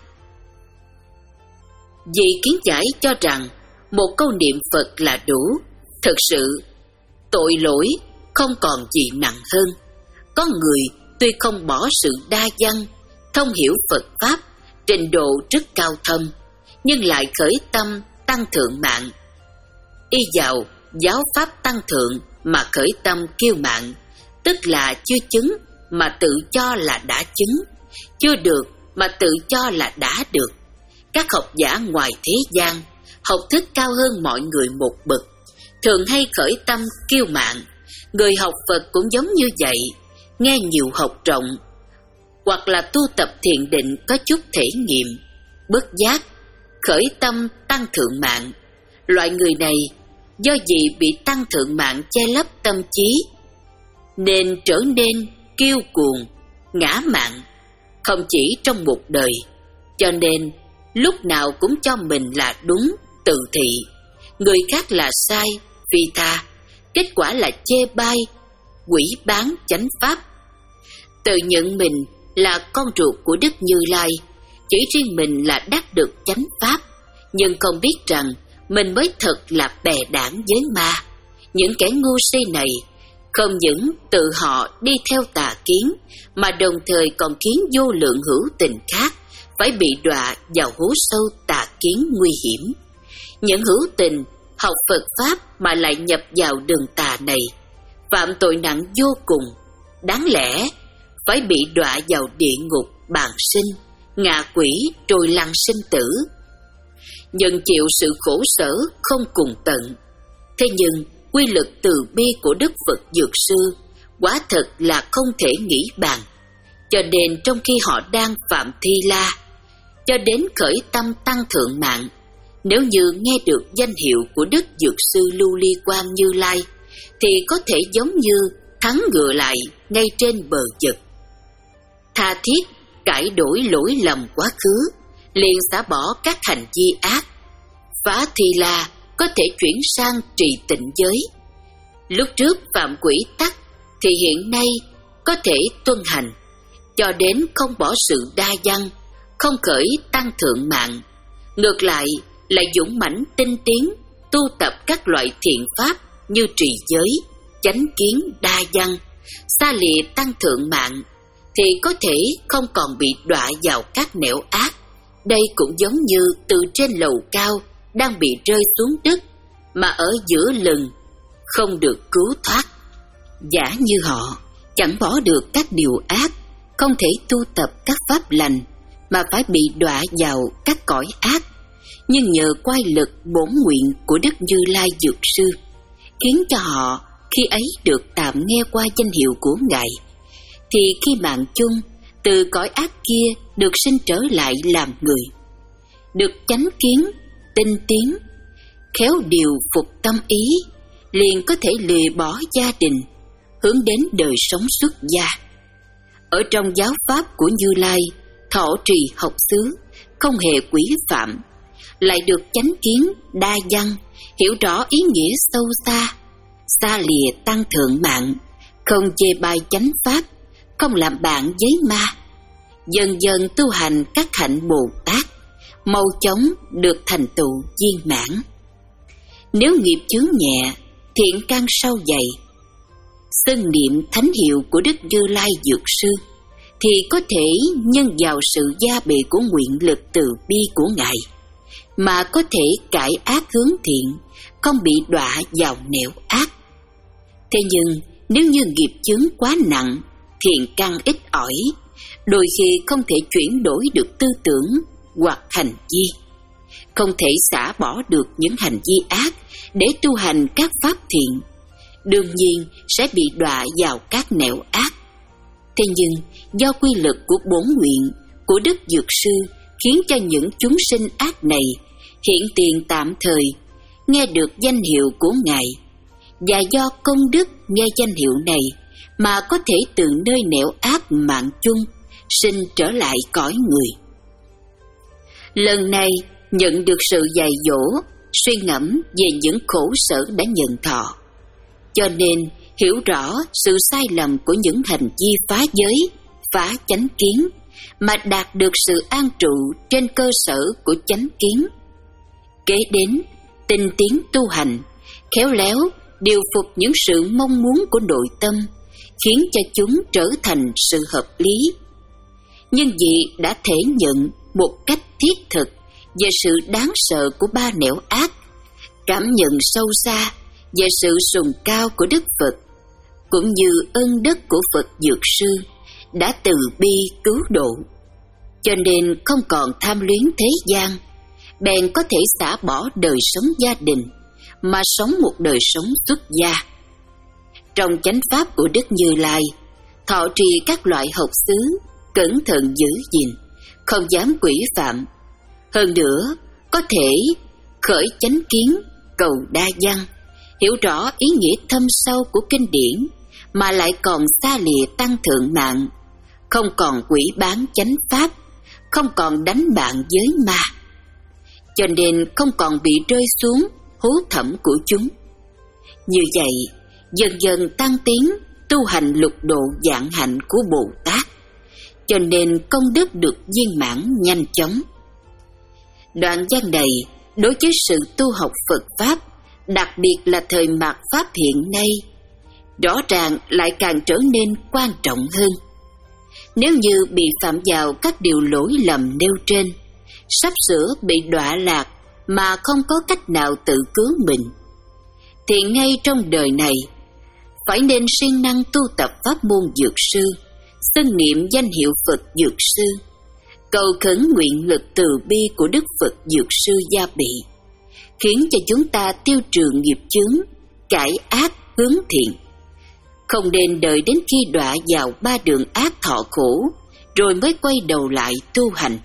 Vì kiến giải cho rằng một câu niệm Phật là đủ, thực sự tội lỗi không còn gì nặng hơn. Có người tuy không bỏ sự đa văn, thông hiểu Phật Pháp, trình độ rất cao thâm, nhưng lại khởi tâm tăng thượng mạng. Y vào giáo pháp tăng thượng mà khởi tâm kiêu mạn, tức là chưa chứng mà tự cho là đã chứng, chưa được mà tự cho là đã được. Các học giả ngoài thế gian, học thức cao hơn mọi người một bậc, thường hay khởi tâm kiêu mạn. Người học Phật cũng giống như vậy, nghe nhiều học rộng, hoặc là tu tập thiền định có chút thể nghiệm, bất giác khởi tâm tăng thượng mạng. Loại người này do vì bị tăng thượng mạng che lấp tâm trí, nên trở nên kiêu cuồng, ngã mạn, không chỉ trong một đời, cho nên lúc nào cũng cho mình là đúng, tự thị, người khác là sai, phi tha. Kết quả là chê bai, quỷ bán chánh pháp. Tự nhận mình là con ruột của Đức Như Lai, chỉ riêng mình là đắc được chánh pháp, nhưng không biết rằng mình mới thật là bè đảng với ma. Những kẻ ngu si này không những tự họ đi theo tà kiến, mà đồng thời còn khiến vô lượng hữu tình khác phải bị đọa vào hố sâu tà kiến nguy hiểm. Những hữu tình học Phật Pháp mà lại nhập vào đường tà này, phạm tội nặng vô cùng. Đáng lẽ phải bị đọa vào địa ngục bàng sinh, ngạ quỷ trôi lăn sinh tử, nhận chịu sự khổ sở không cùng tận. Thế nhưng quy lực từ bi của Đức Phật Dược Sư quả thật là không thể nghĩ bàn. Cho nên trong khi họ đang phạm thi la, cho đến khởi tâm tăng thượng mạng, nếu như nghe được danh hiệu của Đức Dược Sư Lưu Ly Quang Như Lai, thì có thể giống như thắng ngựa lại ngay trên bờ vực. Tha thiết cải đổi lỗi lầm quá khứ, liền xả bỏ các hành vi ác. Phá thi la có thể chuyển sang trì tịnh giới. Lúc trước phạm quỷ tắc thì hiện nay có thể tuân hành, cho đến không bỏ sự đa văn, không khởi tăng thượng mạng. Ngược lại lại dũng mãnh tinh tiến, tu tập các loại thiện pháp như trì giới, chánh kiến, đa văn, xa lìa tăng thượng mạng, thì có thể không còn bị đọa vào các nẻo ác. Đây cũng giống như từ trên lầu cao đang bị rơi xuống đất, mà ở giữa lừng không được cứu thoát. Giả như họ chẳng bỏ được các điều ác, không thể tu tập các pháp lành, mà phải bị đọa vào các cõi ác. Nhưng nhờ quay lực bổn nguyện của Đức Như Lai Dược Sư, khiến cho họ khi ấy được tạm nghe qua danh hiệu của Ngài, thì khi mạng chung từ cõi ác kia được sinh trở lại làm người, được chánh kiến, tinh tiến, khéo điều phục tâm ý, liền có thể lìa bỏ gia đình, hướng đến đời sống xuất gia. Ở trong giáo pháp của Như Lai, thọ trì học xứ, không hề quỷ phạm, lại được chánh kiến, đa văn, hiểu rõ ý nghĩa sâu xa, xa lìa tăng thượng mạng, không chê bai chánh pháp, không làm bạn với ma, dần dần tu hành các hạnh Bồ Tát, mau chóng được thành tựu viên mãn. Nếu nghiệp chướng nhẹ, thiện căn sâu dày, xưng niệm thánh hiệu của Đức Như Lai Dược Sư, thì có thể nhân vào sự gia bề của nguyện lực từ bi của Ngài, mà có thể cải ác hướng thiện, không bị đọa vào nẻo ác. Thế nhưng nếu như nghiệp chướng quá nặng, thiện căn ít ỏi, đôi khi không thể chuyển đổi được tư tưởng hoặc hành vi, không thể xả bỏ được những hành vi ác để tu hành các pháp thiện, đương nhiên sẽ bị đọa vào các nẻo ác. Thế nhưng do quy lực của bổn nguyện của Đức Dược Sư khiến cho những chúng sinh ác này hiện tiền tạm thời nghe được danh hiệu của Ngài, và do công đức nghe danh hiệu này mà có thể từ nơi nẻo ác mạng chung sinh trở lại cõi người. Lần này nhận được sự dạy dỗ, suy ngẫm về những khổ sở đã nhận thọ, cho nên hiểu rõ sự sai lầm của những hành vi phá giới, phá chánh kiến, mà đạt được sự an trụ trên cơ sở của chánh kiến. Kế đến tinh tiến tu hành, khéo léo điều phục những sự mong muốn của nội tâm, khiến cho chúng trở thành sự hợp lý. Nhưng vì đã thể nhận một cách thiết thực về sự đáng sợ của ba nẻo ác, cảm nhận sâu xa về sự sùng cao của Đức Phật, cũng như ân đức của Phật Dược Sư đã từ bi cứu độ, cho nên không còn tham luyến thế gian, bèn có thể xả bỏ đời sống gia đình mà sống một đời sống xuất gia. Trong chánh pháp của Đức Như Lai, thọ trì các loại học xứ, cẩn thận giữ gìn, không dám quỷ phạm. Hơn nữa, có thể khởi chánh kiến, cầu đa văn, hiểu rõ ý nghĩa thâm sâu của kinh điển, mà lại còn xa lìa tăng thượng mạng, không còn quỷ bán chánh pháp, không còn đánh bạn với ma, cho nên không còn bị rơi xuống hố thẳm của chúng. Như vậy, dần dần tăng tiến tu hành lục độ vạn hạnh của Bồ Tát, cho nên công đức được viên mãn nhanh chóng. Đoạn văn này đối với sự tu học Phật Pháp, đặc biệt là thời mạt Pháp hiện nay, rõ ràng lại càng trở nên quan trọng hơn. Nếu như bị phạm vào các điều lỗi lầm nêu trên, sắp sửa bị đọa lạc mà không có cách nào tự cứu mình, thì ngay trong đời này phải nên siêng năng tu tập pháp môn Dược Sư, xưng niệm danh hiệu Phật Dược Sư, cầu khấn nguyện lực từ bi của Đức Phật Dược Sư Gia Bị, khiến cho chúng ta tiêu trừ nghiệp chướng, cải ác hướng thiện. Không nên đợi đến khi đọa vào ba đường ác thọ khổ rồi mới quay đầu lại tu hành.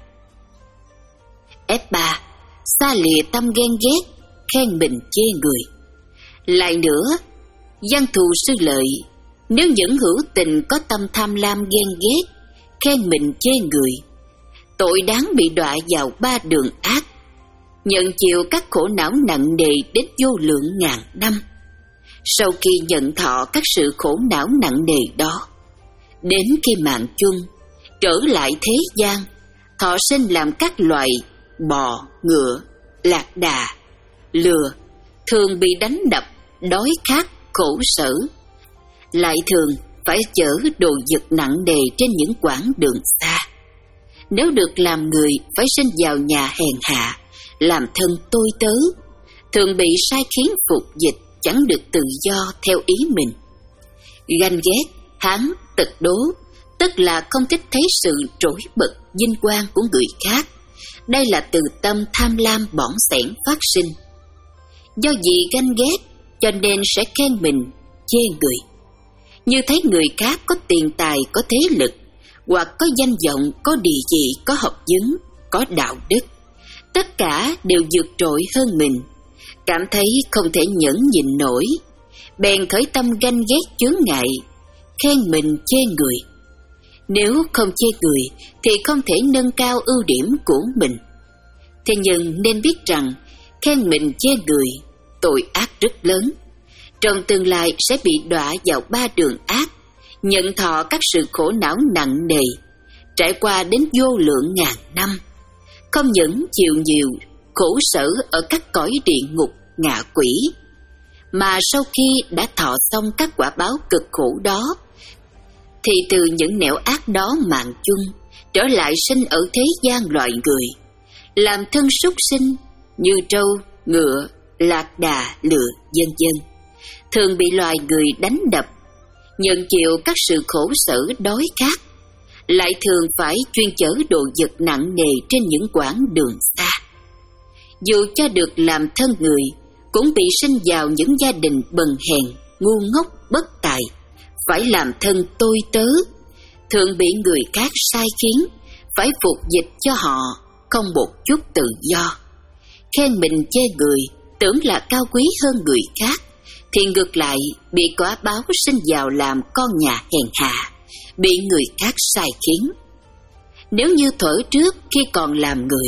ép ba. Xa lìa tâm ghen ghét, khen mình chê người. Lại nữa, văn thù sư lợi, nếu những hữu tình có tâm tham lam ghen ghét, khen mình chê người, tội đáng bị đọa vào ba đường ác, nhận chịu các khổ não nặng nề đến vô lượng ngàn năm. Sau khi nhận thọ các sự khổ não nặng nề đó, đến khi mạng chung trở lại thế gian, thọ sinh làm các loài bò, ngựa, lạc đà, lừa, thường bị đánh đập, đói khát, khổ sở, lại thường phải chở đồ vật nặng nề trên những quãng đường xa. Nếu được làm người, phải sinh vào nhà hèn hạ, làm thân tôi tớ, thường bị sai khiến phục dịch, chẳng được tự do theo ý mình. Ganh ghét, hán, tật đố, tức là không thích thấy sự trỗi bật vinh quang của người khác. Đây là từ tâm tham lam bỏng sẻn phát sinh. Do vì ganh ghét cho nên sẽ khen mình, chê người. Như thấy người khác có tiền tài, có thế lực, hoặc có danh vọng, có địa vị, có học vấn, có đạo đức, tất cả đều vượt trội hơn mình, cảm thấy không thể nhẫn nhịn nổi, bèn khởi tâm ganh ghét chướng ngại, khen mình chê người. Nếu không chê người thì không thể nâng cao ưu điểm của mình. Thế nhưng nên biết rằng khen mình chê người, tội ác rất lớn, trong tương lai sẽ bị đọa vào ba đường ác, nhận thọ các sự khổ não nặng nề, trải qua đến vô lượng ngàn năm, không những chịu nhiều khổ sở ở các cõi địa ngục, ngạ quỷ, mà sau khi đã thọ xong các quả báo cực khổ đó, thì từ những nẻo ác đó mạng chung trở lại sinh ở thế gian loài người, làm thân súc sinh như trâu, ngựa, lạc đà, lừa, vân vân, thường bị loài người đánh đập, nhận chịu các sự khổ sở đói khát, lại thường phải chuyên chở đồ vật nặng nề trên những quãng đường xa. Dù cho được làm thân người, cũng bị sinh vào những gia đình bần hèn, ngu ngốc, bất tài, phải làm thân tôi tớ, thường bị người khác sai khiến, phải phục dịch cho họ, không một chút tự do. Khen mình chê người, tưởng là cao quý hơn người khác, thì ngược lại bị quả báo sinh vào làm con nhà hèn hạ, bị người khác sai khiến. Nếu như thuở trước khi còn làm người,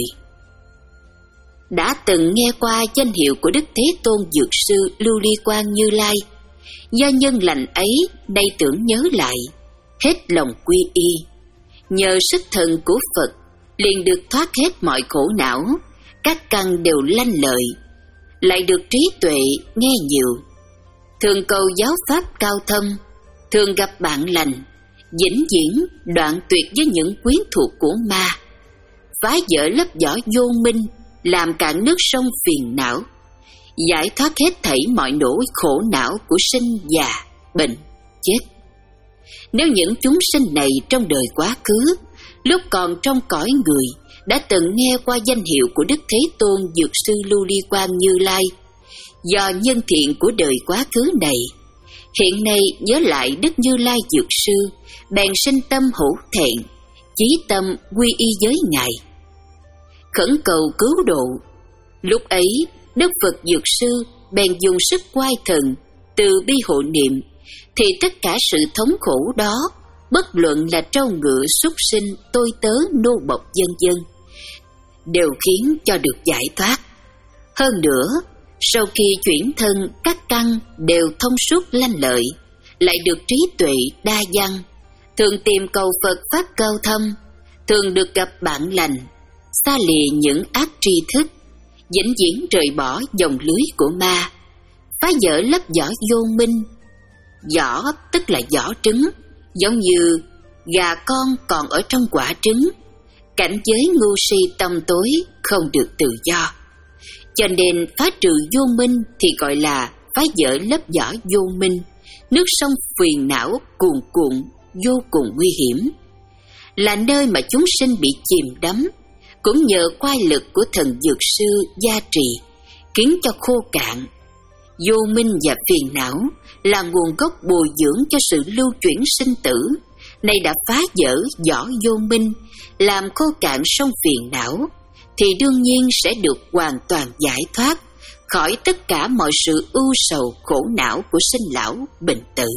đã từng nghe qua danh hiệu của Đức Thế Tôn Dược Sư Lưu Ly Quang Như Lai, do nhân lành ấy nay tưởng nhớ lại, hết lòng quy y, nhờ sức thần của Phật liền được thoát hết mọi khổ não, các căn đều lanh lợi, lại được trí tuệ nghe nhiều, thường cầu giáo pháp cao thâm, thường gặp bạn lành, vĩnh viễn đoạn tuyệt với những quyến thuộc của ma, phá vỡ lớp vỏ vô minh, làm cạn nước sông phiền não, giải thoát hết thảy mọi nỗi khổ não của sinh già, bệnh, chết. Nếu những chúng sinh này trong đời quá khứ, lúc còn trong cõi người, đã từng nghe qua danh hiệu của Đức Thế Tôn Dược Sư Lưu Ly Quang Như Lai, do nhân thiện của đời quá khứ này, hiện nay nhớ lại Đức Như Lai Dược Sư, bèn sinh tâm hổ thẹn, chí tâm quy y với Ngài, khẩn cầu cứu độ. Lúc ấy Đức Phật Dược Sư bèn dùng sức oai thần, từ bi hộ niệm, thì tất cả sự thống khổ đó, bất luận là trâu ngựa, súc sinh, tôi tớ, nô bộc vân vân, đều khiến cho được giải thoát. Hơn nữa, sau khi chuyển thân, các căn đều thông suốt lanh lợi, lại được trí tuệ đa văn, thường tìm cầu Phật pháp cao thâm, thường được gặp bạn lành, xa lìa những ác tri thức, vĩnh viễn rời bỏ dòng lưới của ma, phá vỡ lớp vỏ vô minh. Vỏ tức là vỏ trứng, giống như gà con còn ở trong quả trứng, cảnh giới ngu si tâm tối, không được tự do. Cho nên phá trừ vô minh thì gọi là phá vỡ lớp vỏ vô minh, nước sông phiền não cuồn cuộn, vô cùng nguy hiểm, là nơi mà chúng sinh bị chìm đắm, cũng nhờ quái lực của thần dược sư gia trì, khiến cho khô cạn. Vô minh và phiền não là nguồn gốc bồi dưỡng cho sự lưu chuyển sinh tử, nay đã phá vỡ vỏ vô minh, làm khô cạn sông phiền não, thì đương nhiên sẽ được hoàn toàn giải thoát khỏi tất cả mọi sự ưu sầu khổ não của sinh lão bệnh tử.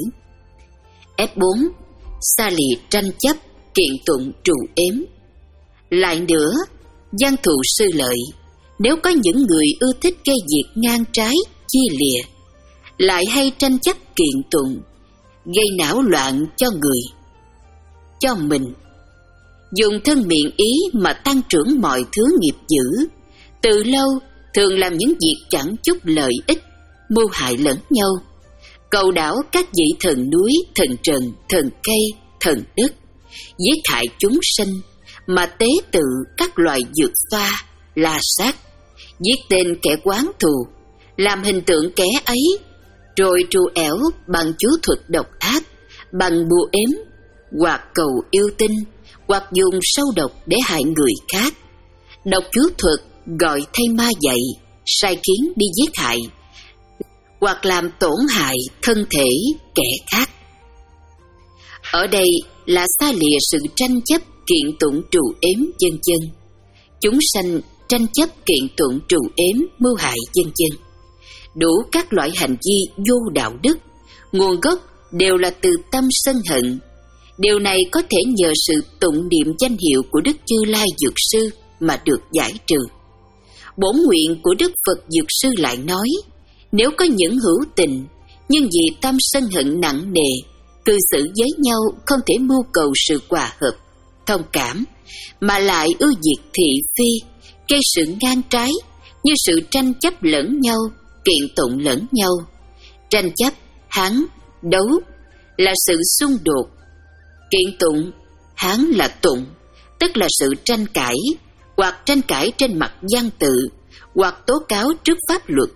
F bốn. Xa lìa tranh chấp, kiện tụng trù ếm. Lại nữa, Văn Thù Sư Lợi, nếu có những người ưa thích gây việc ngang trái, chia lìa, lại hay tranh chấp kiện tụng, gây não loạn cho người, cho mình, dùng thân miệng ý mà tăng trưởng mọi thứ nghiệp dữ, từ lâu thường làm những việc chẳng chút lợi ích, mưu hại lẫn nhau, cầu đảo các vị thần núi, thần trần, thần cây, thần đất, giết hại chúng sinh, mà tế tự các loài dược xoa, la sát, giết tên kẻ oán thù, làm hình tượng kẻ ấy, rồi trù ẻo bằng chú thuật độc ác, bằng bùa ếm, hoặc cầu yêu tinh, hoặc dùng sâu độc để hại người khác. Đọc chú thuật gọi thay ma dạy, sai khiến đi giết hại, hoặc làm tổn hại thân thể kẻ khác. Ở đây là xa lìa sự tranh chấp kiện tụng trù ếm vân vân. Chúng sanh tranh chấp kiện tụng trù ếm mưu hại vân vân. Đủ các loại hành vi vô đạo đức, nguồn gốc đều là từ tâm sân hận. Điều này có thể nhờ sự tụng niệm danh hiệu của Đức Như Lai Dược Sư mà được giải trừ. Bổn nguyện của Đức Phật Dược Sư lại nói, nếu có những hữu tình, nhưng vì tâm sân hận nặng nề, cư xử với nhau không thể mưu cầu sự hòa hợp, thông cảm, mà lại ưa diệt thị phi, gây sự ngang trái, như sự tranh chấp lẫn nhau, kiện tụng lẫn nhau. Tranh chấp, hán, đấu là sự xung đột. Kiện tụng, hán là tụng, tức là sự tranh cãi, hoặc tranh cãi trên mặt văn tự, hoặc tố cáo trước pháp luật.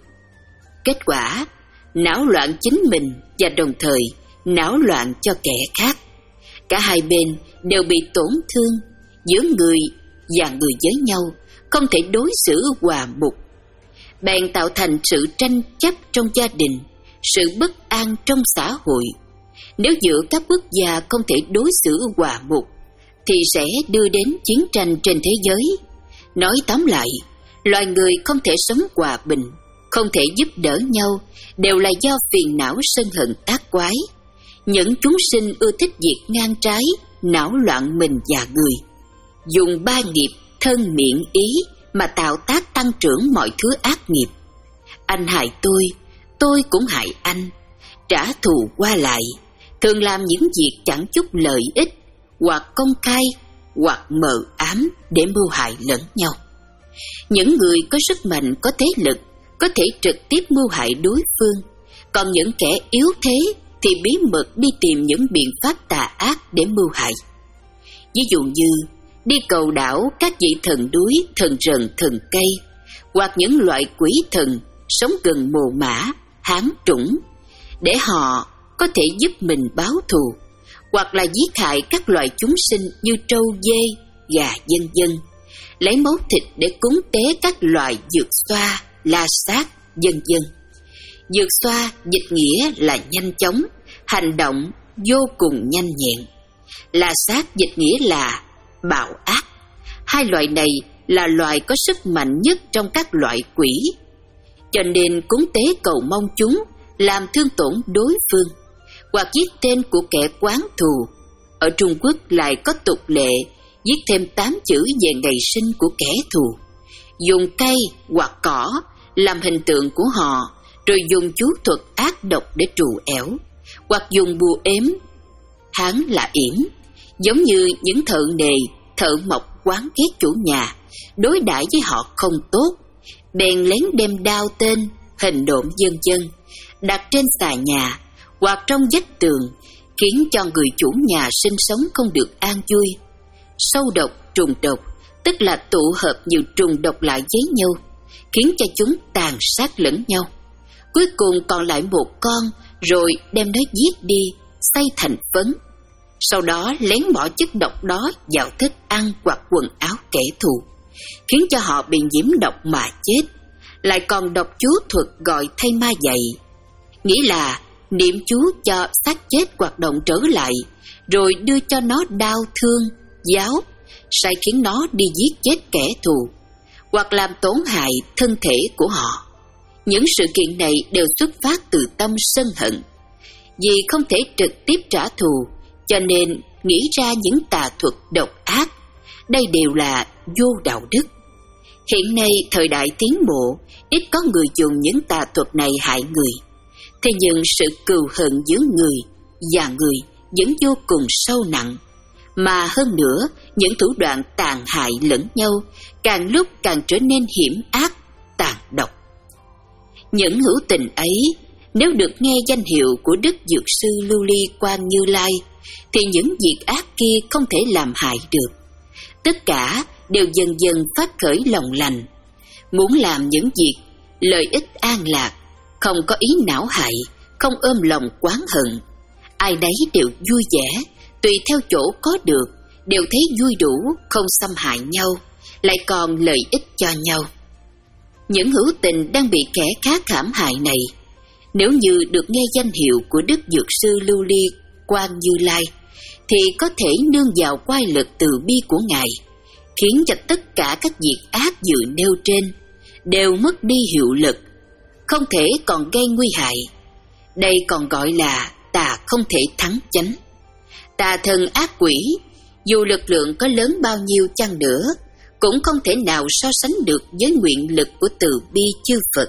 Kết quả, não loạn chính mình và đồng thời não loạn cho kẻ khác. Cả hai bên đều bị tổn thương, giữa người và người với nhau không thể đối xử hòa mục, bèn tạo thành sự tranh chấp trong gia đình, sự bất an trong xã hội. Nếu giữa các quốc gia không thể đối xử hòa mục, thì sẽ đưa đến chiến tranh trên thế giới. Nói tóm lại, loài người không thể sống hòa bình, không thể giúp đỡ nhau, đều là do phiền não sân hận tác quái. Những chúng sinh ưa thích việc ngang trái, não loạn mình và người, dùng ba nghiệp thân miệng ý mà tạo tác tăng trưởng mọi thứ ác nghiệp. Anh hại tôi, tôi cũng hại anh, trả thù qua lại, thường làm những việc chẳng chút lợi ích, hoặc công khai, hoặc mờ ám để mưu hại lẫn nhau. Những người có sức mạnh, có thế lực, có thể trực tiếp mưu hại đối phương, còn những kẻ yếu thế thì bí mật đi tìm những biện pháp tà ác để mưu hại. Ví dụ như đi cầu đảo các vị thần núi, thần rừng, thần cây, hoặc những loại quỷ thần sống gần mồ mả, hán trũng, để họ có thể giúp mình báo thù, hoặc là giết hại các loài chúng sinh như trâu, dê, gà, vân vân, lấy máu thịt để cúng tế các loài dược xoa, la sát, vân vân. Dược xoa dịch nghĩa là nhanh chóng, hành động vô cùng nhanh nhẹn. La sát dịch nghĩa là bạo ác. Hai loại này là loài có sức mạnh nhất trong các loại quỷ, cho nên cúng tế cầu mong chúng làm thương tổn đối phương, hoặc giết tên của kẻ oán thù. Ở Trung Quốc lại có tục lệ viết thêm tám chữ về ngày sinh của kẻ thù, dùng cây hoặc cỏ làm hình tượng của họ, rồi dùng chú thuật ác độc để trù ẻo, hoặc dùng bùa ếm, hán là yểm, giống như những thợ nề, thợ mộc quán ghét chủ nhà, đối đãi với họ không tốt, bèn lén đem đao tên, hình nộm vân vân đặt trên xà nhà hoặc trong vách tường, khiến cho người chủ nhà sinh sống không được an vui. Sâu độc, trùng độc, tức là tụ hợp nhiều trùng độc lại với nhau, khiến cho chúng tàn sát lẫn nhau. Cuối cùng còn lại một con, rồi đem nó giết đi, xay thành phấn. sau đó lén bỏ chất độc đó vào thức ăn hoặc quần áo kẻ thù, khiến cho họ bị nhiễm độc mà chết, lại còn đọc chú thuật gọi thay ma dạy, nghĩa là niệm chú cho xác chết hoạt động trở lại, rồi đưa cho nó đau thương, giáo, sai khiến nó đi giết chết kẻ thù, hoặc làm tổn hại thân thể của họ. Những sự kiện này đều xuất phát từ tâm sân hận. Vì không thể trực tiếp trả thù, cho nên nghĩ ra những tà thuật độc ác. Đây đều là vô đạo đức. Hiện nay thời đại tiến bộ, ít có người dùng những tà thuật này hại người. Thế nhưng sự cừu hận giữa người và người vẫn vô cùng sâu nặng. Mà hơn nữa, những thủ đoạn tàn hại lẫn nhau càng lúc càng trở nên hiểm ác, tàn độc. Những hữu tình ấy, nếu được nghe danh hiệu của Đức Dược Sư Lưu Ly Quang Như Lai, thì những việc ác kia không thể làm hại được. Tất cả đều dần dần phát khởi lòng lành, muốn làm những việc lợi ích an lạc, không có ý não hại, không ôm lòng oán hận. Ai nấy đều vui vẻ, tùy theo chỗ có được, đều thấy vui đủ, không xâm hại nhau, lại còn lợi ích cho nhau. Những hữu tình đang bị kẻ khác hãm hại này, nếu như được nghe danh hiệu của Đức Dược Sư Lưu Ly Quang Như Lai, thì có thể nương vào quai lực từ bi của Ngài, khiến cho tất cả các việc ác dự nêu trên đều mất đi hiệu lực, không thể còn gây nguy hại. Đây còn gọi là tà không thể thắng chánh. Tà thần ác quỷ, dù lực lượng có lớn bao nhiêu chăng nữa, cũng không thể nào so sánh được với nguyện lực của từ bi chư Phật.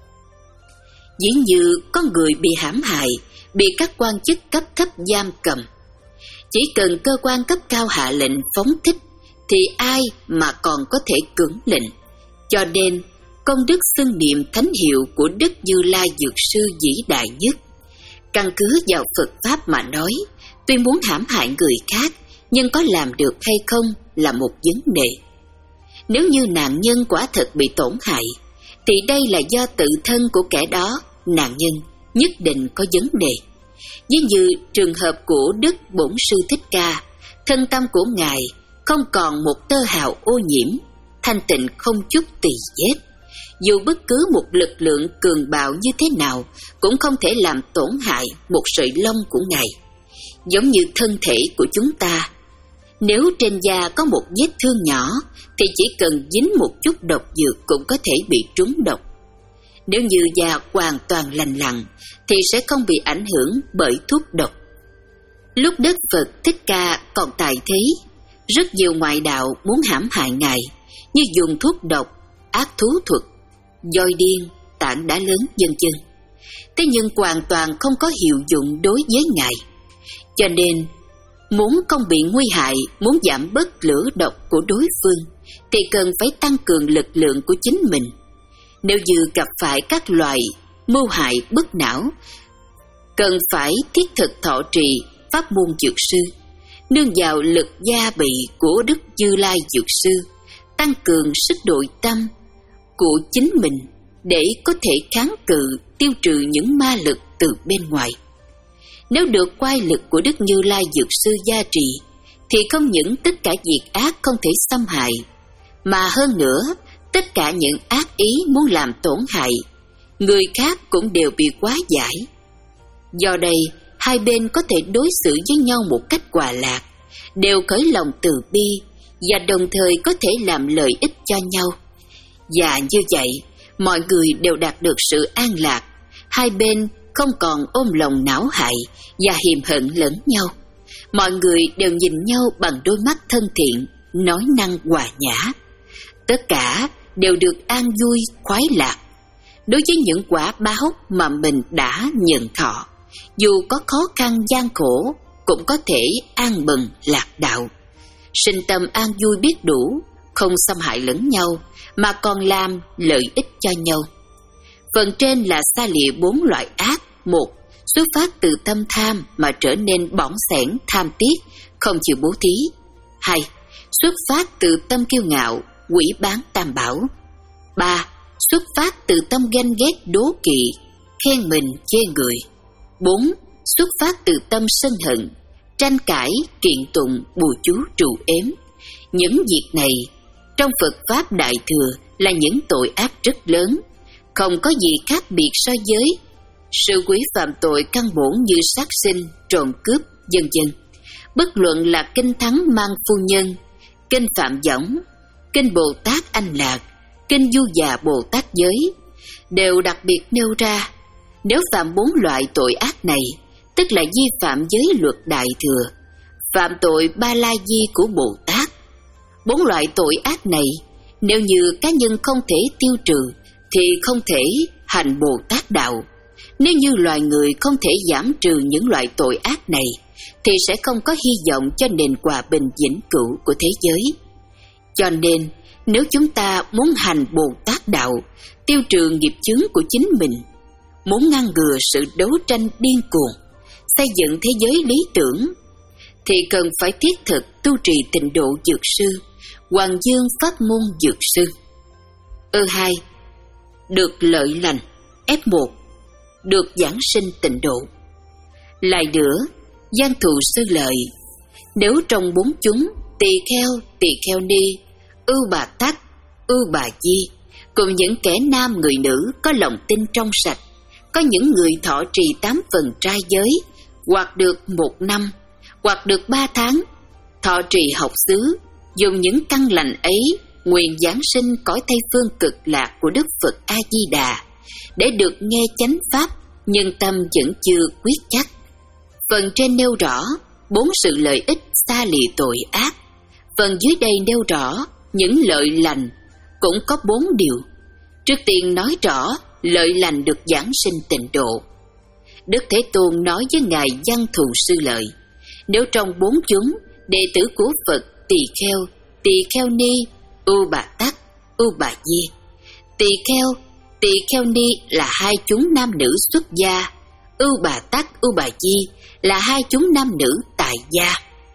Dĩ như có người bị hãm hại, bị các quan chức cấp thấp giam cầm, chỉ cần cơ quan cấp cao hạ lệnh phóng thích, thì ai mà còn có thể cưỡng lệnh. Cho nên, công đức xưng niệm thánh hiệu của Đức Như Lai Dược Sư vĩ đại nhất. Căn cứ vào Phật Pháp mà nói, tuy muốn hãm hại người khác, nhưng có làm được hay không là một vấn đề. Nếu như nạn nhân quả thật bị tổn hại, thì đây là do tự thân của kẻ đó, nạn nhân nhất định có vấn đề. Ví như trường hợp của Đức Bổn Sư Thích Ca, thân tâm của Ngài không còn một tơ hào ô nhiễm, thanh tịnh không chút tỳ vết. Dù bất cứ một lực lượng cường bạo như thế nào cũng không thể làm tổn hại một sợi lông của Ngài. Giống như thân thể của chúng ta, nếu trên da có một vết thương nhỏ thì chỉ cần dính một chút độc dược cũng có thể bị trúng độc. Nếu như da hoàn toàn lành lặn thì sẽ không bị ảnh hưởng bởi thuốc độc. Lúc Đức Phật Thích Ca còn tại thế, rất nhiều ngoại đạo muốn hãm hại Ngài, như dùng thuốc độc, ác thú thuật, voi điên, tảng đá lớn vân vân. Thế nhưng hoàn toàn không có hiệu dụng đối với Ngài. Cho nên, muốn không bị nguy hại, muốn giảm bớt lửa độc của đối phương, thì cần phải tăng cường lực lượng của chính mình. Nếu như gặp phải các loại mưu hại bất não, cần phải thiết thực thọ trì pháp môn dược sư, nương vào lực gia bị của Đức Như Lai Dược Sư, tăng cường sức nội tâm của chính mình để có thể kháng cự, tiêu trừ những ma lực từ bên ngoài. Nếu được quay lực của Đức Như Lai Dược Sư gia trì, thì không những tất cả việc ác không thể xâm hại, mà hơn nữa, tất cả những ác ý muốn làm tổn hại người khác cũng đều bị hóa giải. Do đây, hai bên có thể đối xử với nhau một cách hòa lạc, đều khởi lòng từ bi và đồng thời có thể làm lợi ích cho nhau. Và như vậy, mọi người đều đạt được sự an lạc, hai bên không còn ôm lòng não hại và hiềm hận lẫn nhau. Mọi người đều nhìn nhau bằng đôi mắt thân thiện, nói năng hòa nhã. Tất cả đều được an vui, khoái lạc. Đối với những quả báo mà mình đã nhận thọ, dù có khó khăn gian khổ, cũng có thể an mừng lạc đạo. Sinh tâm an vui biết đủ, không xâm hại lẫn nhau, mà còn làm lợi ích cho nhau. Phần trên là xa lìa bốn loại ác. Một, xuất phát từ tâm tham mà trở nên bỏng sẻn tham tiếc, không chịu bố thí. Hai, xuất phát từ tâm kiêu ngạo, quỷ bán tam bảo. Ba, xuất phát từ tâm ganh ghét đố kỵ, khen mình chê người. Bốn, xuất phát từ tâm sân hận, tranh cãi, kiện tụng, bùa chú, trụ ếm. Những việc này trong Phật Pháp Đại Thừa là những tội ác rất lớn, không có gì khác biệt so với sự quý phạm tội căn bổn như sát sinh, trộm cướp, vân vân. Bất luận là kinh Thắng Mang Phu Nhân, kinh Phạm Võng, kinh Bồ Tát Anh Lạc, kinh Du Già Bồ Tát Giới đều đặc biệt nêu ra, nếu phạm bốn loại tội ác này, tức là vi phạm giới luật Đại Thừa, phạm tội Ba La Di của Bồ Tát. Bốn loại tội ác này, nếu như cá nhân không thể tiêu trừ thì không thể hành Bồ Tát đạo. Nếu như loài người không thể giảm trừ những loại tội ác này, thì sẽ không có hy vọng cho nền hòa bình vĩnh cửu của thế giới. Cho nên, nếu chúng ta muốn hành Bồ Tát đạo, tiêu trừ nghiệp chướng của chính mình, muốn ngăn ngừa sự đấu tranh điên cuồng, xây dựng thế giới lý tưởng, thì cần phải thiết thực tu trì tịnh độ dược sư, Hoàng Dương pháp môn dược sư. Ơ hai, được lợi lành. F một, được giảng sinh tịnh độ. Lại nữa, Giang Thù Sư Lợi, nếu trong bốn chúng Tỳ Kheo, Tỳ Kheo Ni, Ưu Bà Tắc, Ưu Bà Di cùng những kẻ nam người nữ có lòng tin trong sạch, có những người thọ trì tám phần trai giới, hoặc được một năm, hoặc được ba tháng, thọ trì học xứ, dùng những căn lành ấy nguyện giảng sinh cõi Tây Phương Cực Lạc của Đức Phật A Di Đà, để được nghe chánh pháp, nhưng tâm vẫn chưa quyết chắc. Phần trên nêu rõ bốn sự lợi ích xa lìa tội ác, phần dưới đây nêu rõ những lợi lành cũng có bốn điều. Trước tiên nói rõ lợi lành được giảng sinh tịnh độ. Đức Thế Tôn nói với ngài Văn Thù Sư Lợi, nếu trong bốn chúng đệ tử của Phật Tỳ Kheo, Tỳ Kheo Ni, Ưu Bà Tắc, Ưu Bà Di. Tỳ Kheo, Tỳ Kheo Ni là hai chúng nam nữ xuất gia, Ưu Bà Tắc, Ưu Bà Di là hai chúng nam nữ tại gia.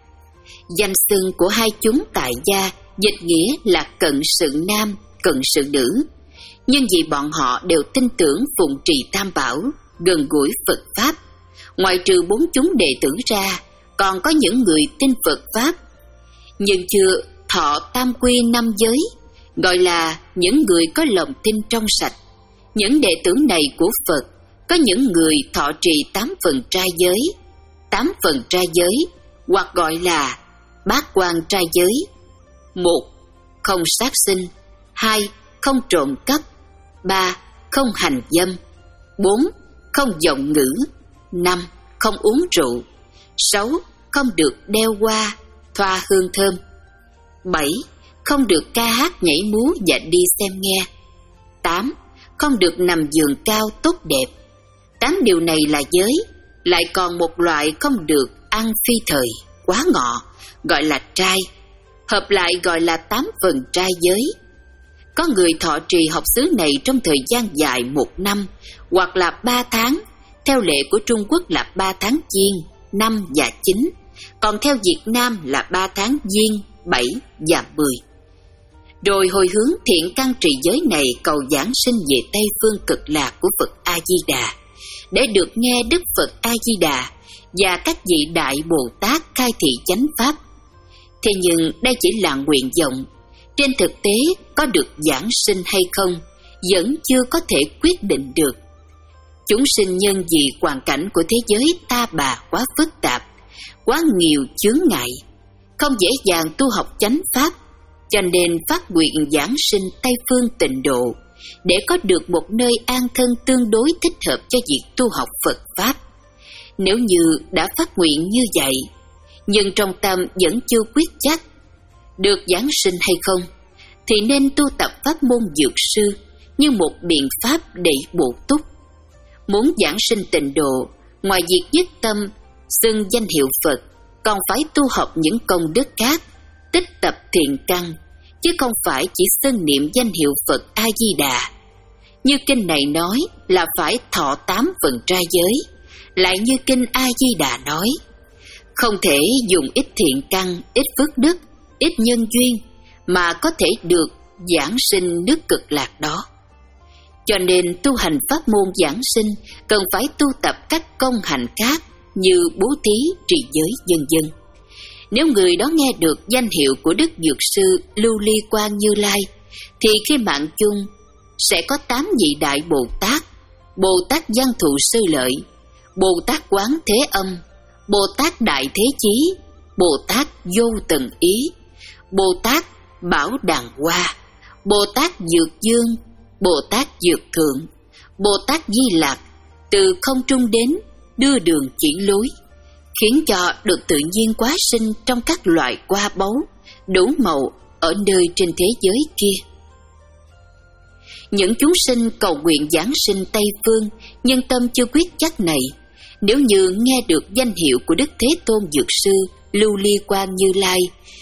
Danh xưng của hai chúng tại gia dịch nghĩa là cận sự nam, cận sự nữ, nhưng vì bọn họ đều tin tưởng phụng trì Tam Bảo, gần gũi Phật Pháp. Ngoài trừ bốn chúng đệ tử ra, còn có những người tin Phật Pháp nhưng chưa thọ tam quy năm giới, gọi là những người có lòng tin trong sạch. Những đệ tử này của Phật có những người thọ trì tám phần trai giới. Tám phần trai giới hoặc gọi là bát quan trai giới: một, không sát sinh; hai, không trộm cắp; ba, không hành dâm; bốn, không vọng ngữ; năm, không uống rượu; sáu, không được đeo hoa, thoa hương thơm; bảy, không được ca hát nhảy múa và đi xem nghe; tám, không được nằm giường cao tốt đẹp. Tám điều này là giới. Lại còn một loại không được ăn phi thời, quá ngọ, gọi là trai, hợp lại gọi là tám phần trai giới. Có người thọ trì học xứ này trong thời gian dài một năm, hoặc là ba tháng, theo lệ của Trung Quốc là ba tháng Giêng, năm và chín, còn theo Việt Nam là ba tháng Giêng, bảy và mười. Rồi hồi hướng thiện căn trì giới này cầu giảng sinh về Tây Phương Cực Lạc của Phật A Di Đà, để được nghe Đức Phật A Di Đà và các vị đại Bồ Tát khai thị chánh pháp. Thế nhưng đây chỉ là nguyện vọng, trên thực tế có được giảng sinh hay không vẫn chưa có thể quyết định được. Chúng sinh nhân vì hoàn cảnh của thế giới ta bà quá phức tạp, quá nhiều chướng ngại, không dễ dàng tu học chánh pháp, cho nên phát nguyện giảng sinh Tây Phương tịnh độ, để có được một nơi an thân tương đối thích hợp cho việc tu học Phật Pháp. Nếu như đã phát nguyện như vậy, nhưng trong tâm vẫn chưa quyết chắc được giảng sinh hay không, thì nên tu tập pháp môn dược sư như một biện pháp để bổ túc. Muốn giảng sinh tịnh độ, ngoài việc nhất tâm xưng danh hiệu Phật, còn phải tu học những công đức khác, tích tập thiện căn, chứ không phải chỉ xưng niệm danh hiệu Phật A Di Đà. Như kinh này nói là phải thọ tám phần trai giới, lại như kinh A Di Đà nói không thể dùng ít thiện căn, ít phước đức, ít nhân duyên mà có thể được giảng sinh nước Cực Lạc đó. Cho nên tu hành pháp môn giảng sinh cần phải tu tập các công hạnh khác như bố thí, trì giới vân vân. Nếu người đó nghe được danh hiệu của Đức Dược Sư Lưu Ly Quang Như Lai, thì khi mạng chung sẽ có tám vị Đại Bồ Tát: Bồ Tát Văn Thù Sư Lợi, Bồ Tát Quán Thế Âm, Bồ Tát Đại Thế Chí, Bồ Tát Vô Tận Ý, Bồ Tát Bảo Đàng Hoa, Bồ Tát Dược Dương, Bồ Tát Dược Thượng, Bồ Tát Di Lạc, từ không trung đến đưa đường chỉ lối, khiến cho được tự nhiên quá sinh trong các loại hoa báu đủ màu ở nơi trên thế giới kia. Những chúng sinh cầu nguyện giảng sinh Tây Phương, nhân tâm chưa quyết chắc này, nếu như nghe được danh hiệu của Đức Thế Tôn Dược Sư Lưu Ly Quang Như Lai,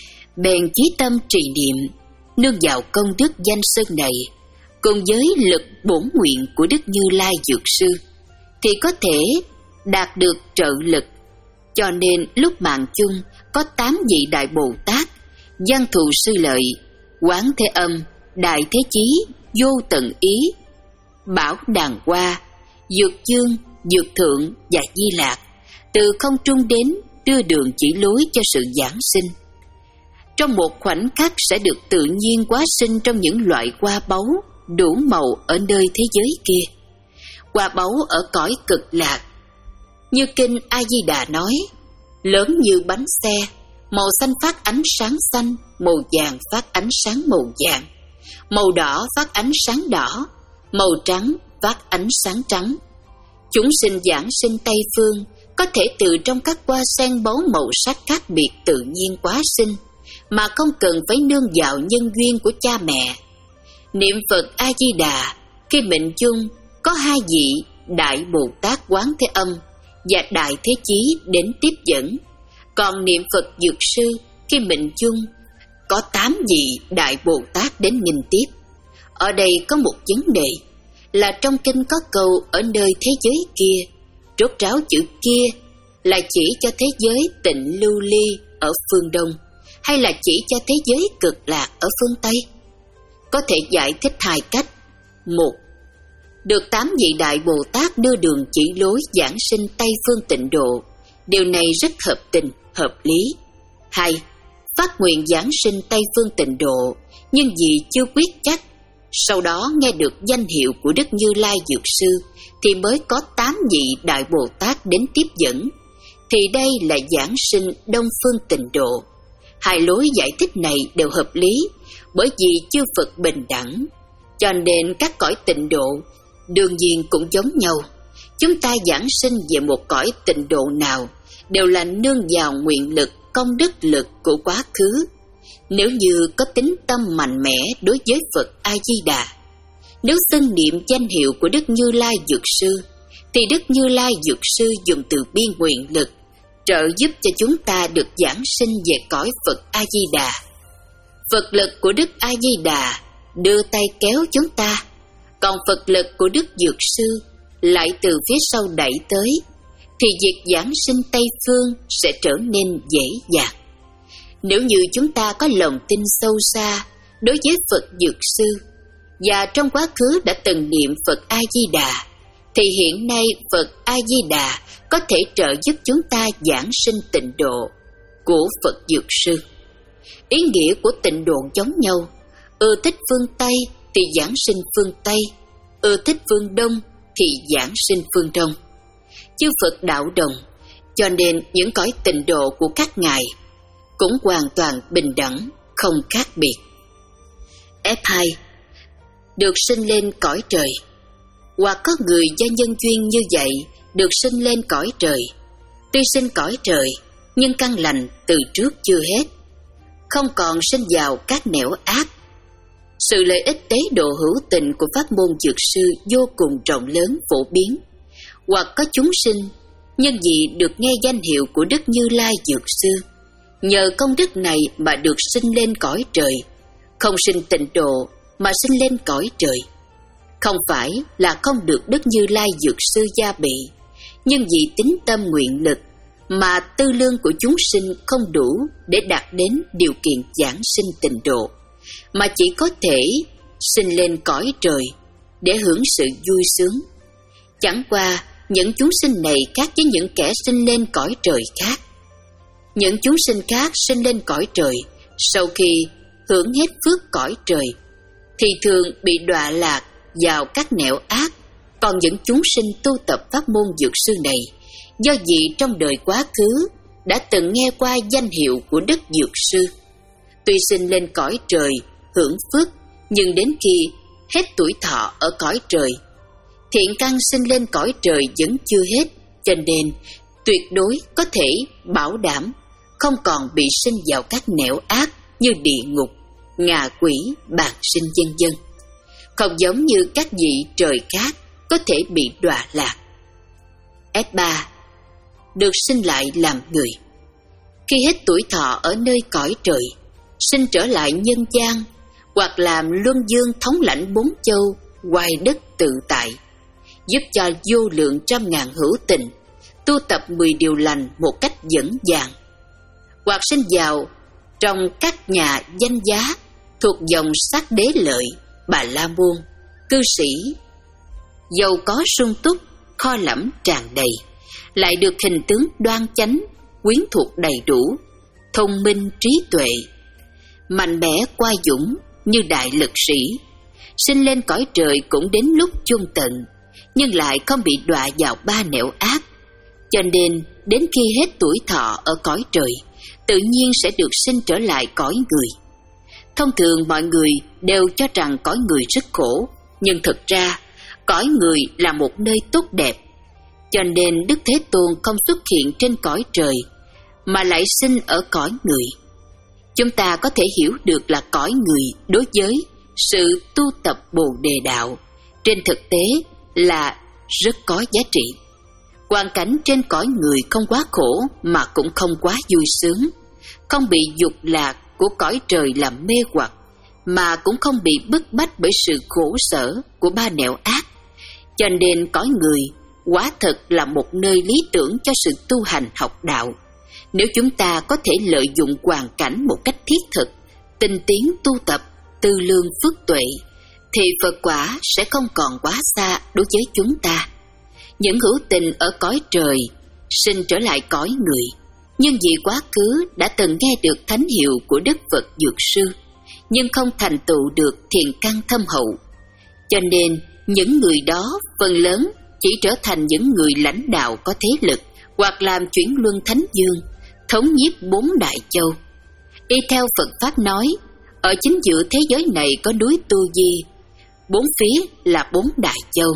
bèn chí tâm trì niệm, nương vào công đức danh xưng này, cùng với lực bổn nguyện của Đức Như Lai Dược Sư, thì có thể đạt được trợ lực. Cho nên lúc mạng chung có tám vị Đại Bồ Tát: Văn Thù Sư Lợi, Quán Thế Âm, Đại Thế Chí, Vô Tận Ý, Bảo Đàng Hoa, Dược Dương, Dược Thượng và Di Lạc, từ không trung đến đưa đường chỉ lối cho sự giảng sinh. Trong một khoảnh khắc sẽ được tự nhiên hóa sinh trong những loại hoa báu đủ màu ở nơi thế giới kia. Hoa báu ở cõi Cực Lạc, như kinh A Di Đà nói, lớn như bánh xe, màu xanh phát ánh sáng xanh, màu vàng phát ánh sáng màu vàng, màu đỏ phát ánh sáng đỏ, màu trắng phát ánh sáng trắng. Chúng sinh giảng sinh Tây Phương có thể từ trong các hoa sen báu màu sắc khác biệt tự nhiên hóa sinh, mà không cần phải nương vào nhân duyên của cha mẹ. Niệm Phật A Di Đà khi mệnh chung có hai vị Đại Bồ Tát Quán Thế Âm và Đại Thế Chí đến tiếp dẫn, còn niệm Phật Dược Sư khi mệnh chung có tám vị Đại Bồ Tát đến nghinh tiếp. Ở đây có một vấn đề là trong kinh có câu ở nơi thế giới kia, rốt ráo chữ kia là chỉ cho thế giới Tịnh Lưu Ly ở phương Đông, hay là chỉ cho thế giới Cực Lạc ở phương Tây? Có thể giải thích hai cách. Một, được tám vị Đại Bồ Tát đưa đường chỉ lối giảng sinh Tây Phương Tịnh Độ, điều này rất hợp tình, hợp lý. Hai, phát nguyện giảng sinh Tây Phương Tịnh Độ, nhưng vì chưa quyết chắc, sau đó nghe được danh hiệu của Đức Như Lai Dược Sư, thì mới có tám vị Đại Bồ Tát đến tiếp dẫn, thì đây là giảng sinh Đông Phương Tịnh Độ. Hai lối giải thích này đều hợp lý, bởi vì chư Phật bình đẳng, cho nên các cõi tịnh độ đương nhiên cũng giống nhau. Chúng ta giảng sinh về một cõi tịnh độ nào đều là nương vào nguyện lực, công đức lực của quá khứ. Nếu như có tính tâm mạnh mẽ đối với Phật A-di-đà, nếu xưng niệm danh hiệu của Đức Như Lai Dược Sư, thì Đức Như Lai Dược Sư dùng từ bi nguyện lực trợ giúp cho chúng ta được giảng sinh về cõi Phật A-di-đà. Phật lực của Đức A-di-đà đưa tay kéo chúng ta, còn Phật lực của Đức Dược Sư lại từ phía sau đẩy tới, thì việc giảng sinh Tây Phương sẽ trở nên dễ dàng. Nếu như chúng ta có lòng tin sâu xa đối với Phật Dược Sư, và trong quá khứ đã từng niệm Phật A-di-đà, thì hiện nay Phật A-di-đà có thể trợ giúp chúng ta giảng sinh tịnh độ của Phật Dược Sư. Ý nghĩa của tịnh độ giống nhau, ưa thích phương Tây thì giảng sinh phương Tây, ưa thích phương Đông thì giảng sinh phương Đông. Chư Phật đạo đồng, cho nên những cõi tịnh độ của các ngài cũng hoàn toàn bình đẳng, không khác biệt. ép hai. Được sinh lên cõi trời. Hoặc có người do nhân duyên như vậy được sinh lên cõi trời. Tuy sinh cõi trời, nhưng căn lành từ trước chưa hết, không còn sinh vào các nẻo ác. Sự lợi ích tế độ hữu tình của pháp môn Dược Sư vô cùng rộng lớn phổ biến. Hoặc có chúng sinh nhân vì được nghe danh hiệu của Đức Như Lai Dược Sư, nhờ công đức này mà được sinh lên cõi trời, không sinh tịnh độ mà sinh lên cõi trời. Không phải là không được Đức Như Lai Dược Sư gia bị, nhưng vì tính tâm nguyện lực mà tư lương của chúng sinh không đủ để đạt đến điều kiện giảng sinh tịnh độ, mà chỉ có thể sinh lên cõi trời để hưởng sự vui sướng. Chẳng qua những chúng sinh này khác với những kẻ sinh lên cõi trời khác. Những chúng sinh khác sinh lên cõi trời, sau khi hưởng hết phước cõi trời, thì thường bị đọa lạc vào các nẻo ác. Còn những chúng sinh tu tập pháp môn dược sư này, do vì trong đời quá khứ đã từng nghe qua danh hiệu của Đức Dược Sư, tuy sinh lên cõi trời hưởng phước, nhưng đến khi hết tuổi thọ ở cõi trời, thiện căn sinh lên cõi trời vẫn chưa hết, cho nên tuyệt đối có thể bảo đảm không còn bị sinh vào các nẻo ác như địa ngục, ngạ quỷ, bàng sinh vân vân. Không giống như các vị trời khác có thể bị đọa lạc. ép ba. Được sinh lại làm người. Khi hết tuổi thọ ở nơi cõi trời, sinh trở lại nhân gian, hoặc làm luân dương thống lãnh bốn châu, hoài đất tự tại, giúp cho vô lượng trăm ngàn hữu tình tu tập mười điều lành một cách vững vàng, hoặc sinh vào trong các nhà danh giá thuộc dòng sắc đế lợi, Bà La Môn, cư sĩ, giàu có sung túc, kho lẫm tràn đầy, lại được hình tướng đoan chánh, quyến thuộc đầy đủ, thông minh trí tuệ, mạnh mẽ qua dũng như đại lực sĩ. Sinh lên cõi trời cũng đến lúc chung tận, nhưng lại không bị đọa vào ba nẻo ác. Cho nên đến khi hết tuổi thọ ở cõi trời, tự nhiên sẽ được sinh trở lại cõi người. Thông thường mọi người đều cho rằng cõi người rất khổ, nhưng thực ra cõi người là một nơi tốt đẹp. Cho nên Đức Thế Tôn không xuất hiện trên cõi trời, mà lại sinh ở cõi người. Chúng ta có thể hiểu được là cõi người đối với sự tu tập Bồ Đề Đạo trên thực tế là rất có giá trị. Hoàn cảnh trên cõi người không quá khổ mà cũng không quá vui sướng, không bị dục lạc của cõi trời làm mê hoặc, mà cũng không bị bức bách bởi sự khổ sở của ba nẻo ác. Cho nên cõi người quả thật là một nơi lý tưởng cho sự tu hành học đạo. Nếu chúng ta có thể lợi dụng hoàn cảnh một cách thiết thực, tinh tiến tu tập, tư lương phước tuệ, thì Phật quả sẽ không còn quá xa đối với chúng ta. Những hữu tình ở cõi trời sinh trở lại cõi người, nhưng vì quá khứ đã từng nghe được thánh hiệu của Đức Phật Dược Sư, nhưng không thành tựu được thiện căn thâm hậu. Cho nên những người đó phần lớn chỉ trở thành những người lãnh đạo có thế lực, hoặc làm chuyển luân thánh dương, thống nhiếp bốn đại châu. Y theo Phật Pháp nói, ở chính giữa thế giới này có núi Tu Di, bốn phía là bốn đại châu.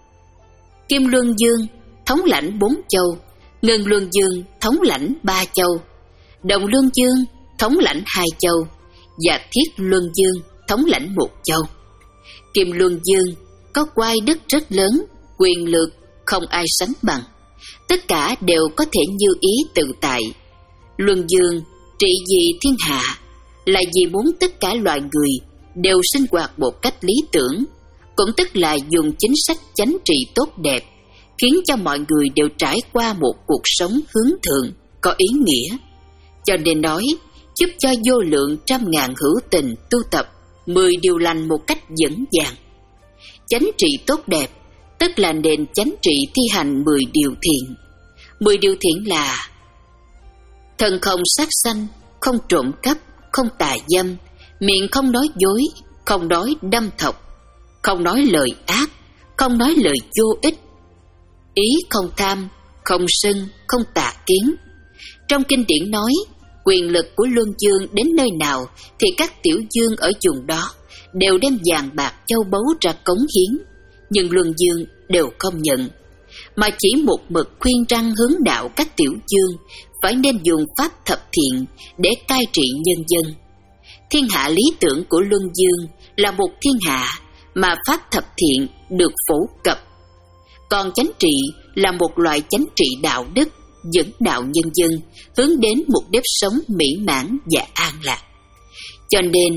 Kim Luân Dương thống lãnh bốn châu, Ngân Luân Dương thống lãnh ba châu, Đồng Luân Dương thống lãnh hai châu, và Thiết Luân Dương thống lãnh một châu. Kim Luân Dương có quai đức rất lớn, quyền lực không ai sánh bằng, tất cả đều có thể như ý tự tại. Luân Dương trị vì thiên hạ, là vì muốn tất cả loài người đều sinh hoạt một cách lý tưởng, cũng tức là dùng chính sách chánh trị tốt đẹp, khiến cho mọi người đều trải qua một cuộc sống hướng thượng, có ý nghĩa. Cho nên nói, giúp cho vô lượng trăm ngàn hữu tình tu tập mười điều lành một cách vững vàng. Chánh trị tốt đẹp, tức là nền chánh trị thi hành mười điều thiện. Mười điều thiện là: thân không sát sanh, không trộm cắp, không tà dâm, miệng không nói dối, không nói đâm thọc, không nói lời ác, không nói lời vô ích, ý không tham, không sân, không tà kiến. Trong kinh điển nói, quyền lực của Luân Dương đến nơi nào thì các tiểu dương ở vùng đó đều đem vàng bạc châu báu ra cống hiến, nhưng Luân Dương đều không nhận, mà chỉ một mực khuyên răn hướng đạo các tiểu dương phải nên dùng pháp thập thiện để cai trị nhân dân. Thiên hạ lý tưởng của Luân Dương là một thiên hạ mà pháp thập thiện được phổ cập, còn chánh trị là một loại chánh trị đạo đức, dẫn đạo nhân dân hướng đến một nếp sống mỹ mãn và an lạc. Cho nên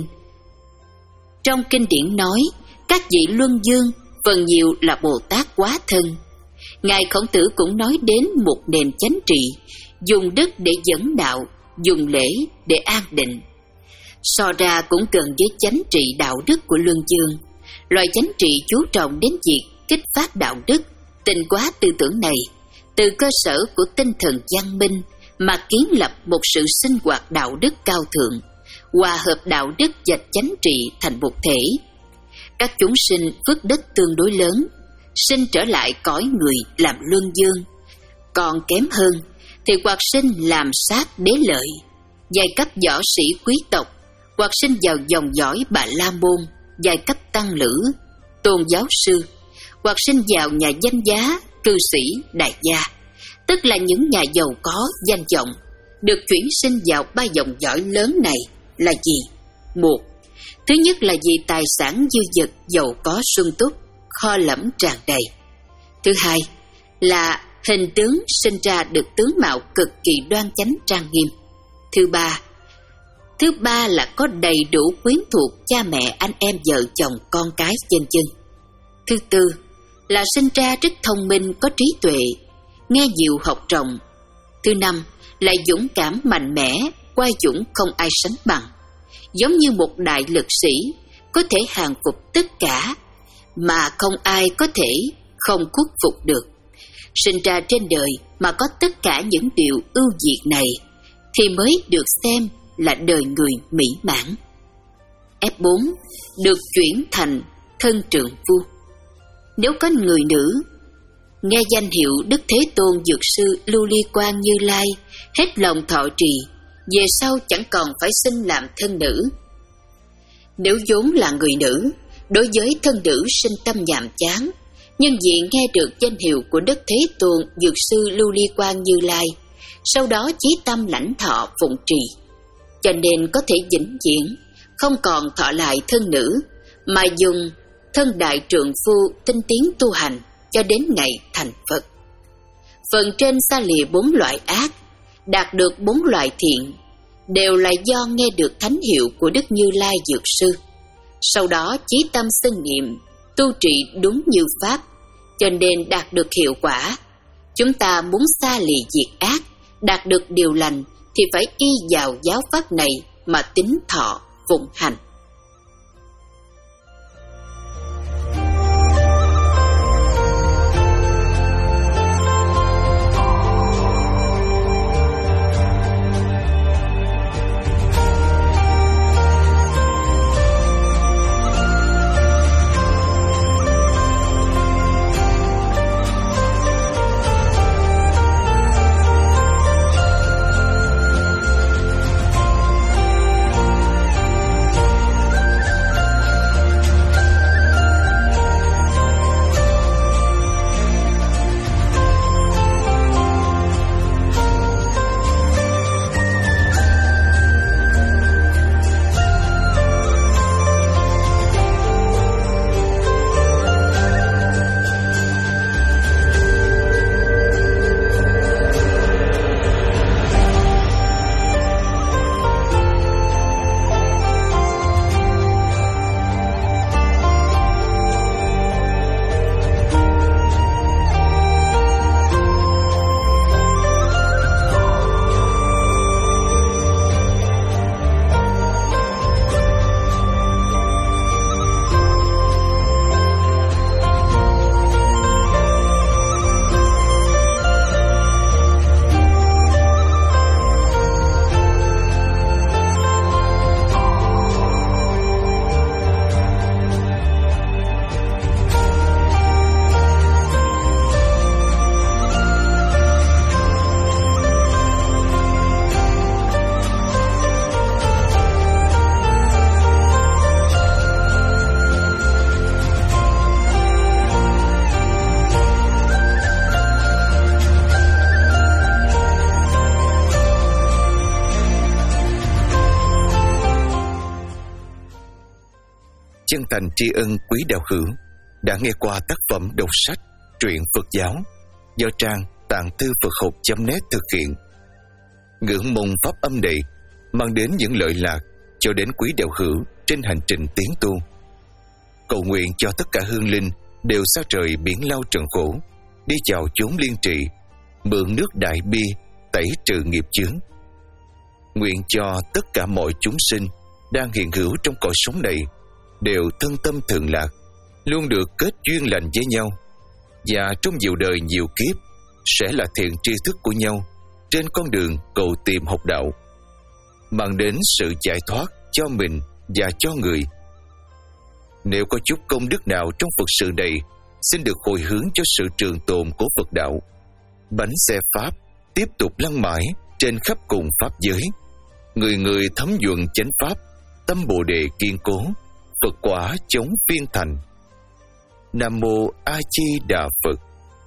trong kinh điển nói, các vị Luân Dương phần nhiều là Bồ Tát Quá Thân. Ngài Khổng Tử cũng nói đến một nền chánh trị, dùng đức để dẫn đạo, dùng lễ để an định. So ra cũng gần với chánh trị đạo đức của Luân Dương. Loại chánh trị chú trọng đến việc kích phát đạo đức, Tinh hóa tư tưởng này, từ cơ sở của tinh thần văn minh mà kiến lập một sự sinh hoạt đạo đức cao thượng, hòa hợp đạo đức và chánh trị thành một thể. Các chúng sinh phước đức tương đối lớn, sinh trở lại cõi người làm luân dương. Còn kém hơn thì hoặc sinh làm sát đế lợi, giai cấp võ sĩ quý tộc, hoặc sinh vào dòng dõi Bà La Môn, giai cấp tăng lữ, tôn giáo sư, hoặc sinh vào nhà danh giá, cư sĩ, đại gia, tức là những nhà giàu có, danh vọng, được chuyển sinh vào ba dòng dõi lớn này là gì? Một, thứ nhất là vì tài sản dư dật, giàu có sung túc, kho lẫm tràn đầy. Thứ hai là hình tướng sinh ra được tướng mạo cực kỳ đoan chánh trang nghiêm. Thứ ba, thứ ba là có đầy đủ quyến thuộc cha mẹ, anh em, vợ chồng, con cái, vân vân. Thứ tư là sinh ra rất thông minh, có trí tuệ, nghe nhiều học rộng. Thứ năm là dũng cảm mạnh mẽ, oai dũng không ai sánh bằng, giống như một đại lực sĩ có thể hàng phục tất cả mà không ai có thể không khuất phục được. Sinh ra trên đời mà có tất cả những điều ưu việt này thì mới được xem là đời người mỹ mãn. F bốn, được chuyển thành thân trượng phu. Nếu có người nữ nghe danh hiệu Đức Thế Tôn Dược Sư Lưu Ly Quang Như Lai hết lòng thọ trì, về sau chẳng còn phải sinh làm thân nữ. Nếu vốn là người nữ, đối với thân nữ sinh tâm nhàm chán, nhưng vì nghe được danh hiệu của Đức Thế Tôn Dược Sư Lưu Ly Quang Như Lai, sau đó chí tâm lãnh thọ phụng trì, cho nên có thể vĩnh viễn không còn thọ lại thân nữ, mà dùng thân đại trượng phu tinh tiến tu hành cho đến ngày thành Phật. Phần trên xa lìa bốn loại ác, đạt được bốn loại thiện, đều là do nghe được thánh hiệu của Đức Như Lai Dược Sư. Sau đó chí tâm xưng niệm, tu trị đúng như Pháp, cho nên đạt được hiệu quả. Chúng ta muốn xa lìa diệt ác, đạt được điều lành thì phải y vào giáo pháp này mà tín thọ phụng hành. Chân thành tri ân quý đạo hữu đã nghe qua tác phẩm đọc sách truyện Phật giáo do trang tạng thư Phật học chấm net thực hiện. Ngưỡng mong pháp âm này mang đến những lợi lạc cho đến quý đạo hữu trên hành trình tiến tu. Cầu nguyện cho tất cả hương linh đều xa trời biển lao trần khổ, đi vào chốn liên trị, mượn nước đại bi tẩy trừ nghiệp chướng. Nguyện cho tất cả mọi chúng sinh đang hiện hữu trong cõi sống này đều thân tâm thượng lạc, luôn được kết duyên lành với nhau, và trong nhiều đời nhiều kiếp sẽ là thiện tri thức của nhau trên con đường cầu tìm học đạo, mang đến sự giải thoát cho mình và cho người. Nếu có chút công đức nào trong Phật sự này, xin được hồi hướng cho sự trường tồn của Phật đạo. Bánh xe Pháp tiếp tục lăn mãi trên khắp cùng Pháp giới. Người người thấm nhuận chánh Pháp, tâm Bồ Đề kiên cố, Phật quả chống phiên thành. Nam Mô A Di Đà Phật.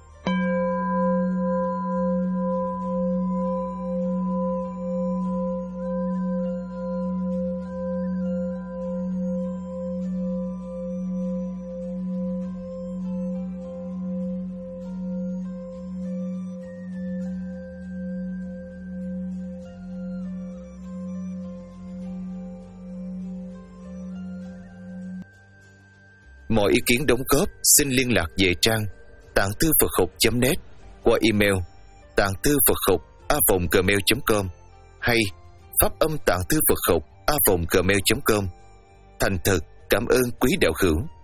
Mọi ý kiến đóng góp xin liên lạc về trang tạng thư Phật học chấm net qua email tạng thư Phật học a vòng gmail chấm com hay pháp âm tạng thư Phật học a vòng gmail chấm com. Thành thật cảm ơn quý đạo hữu.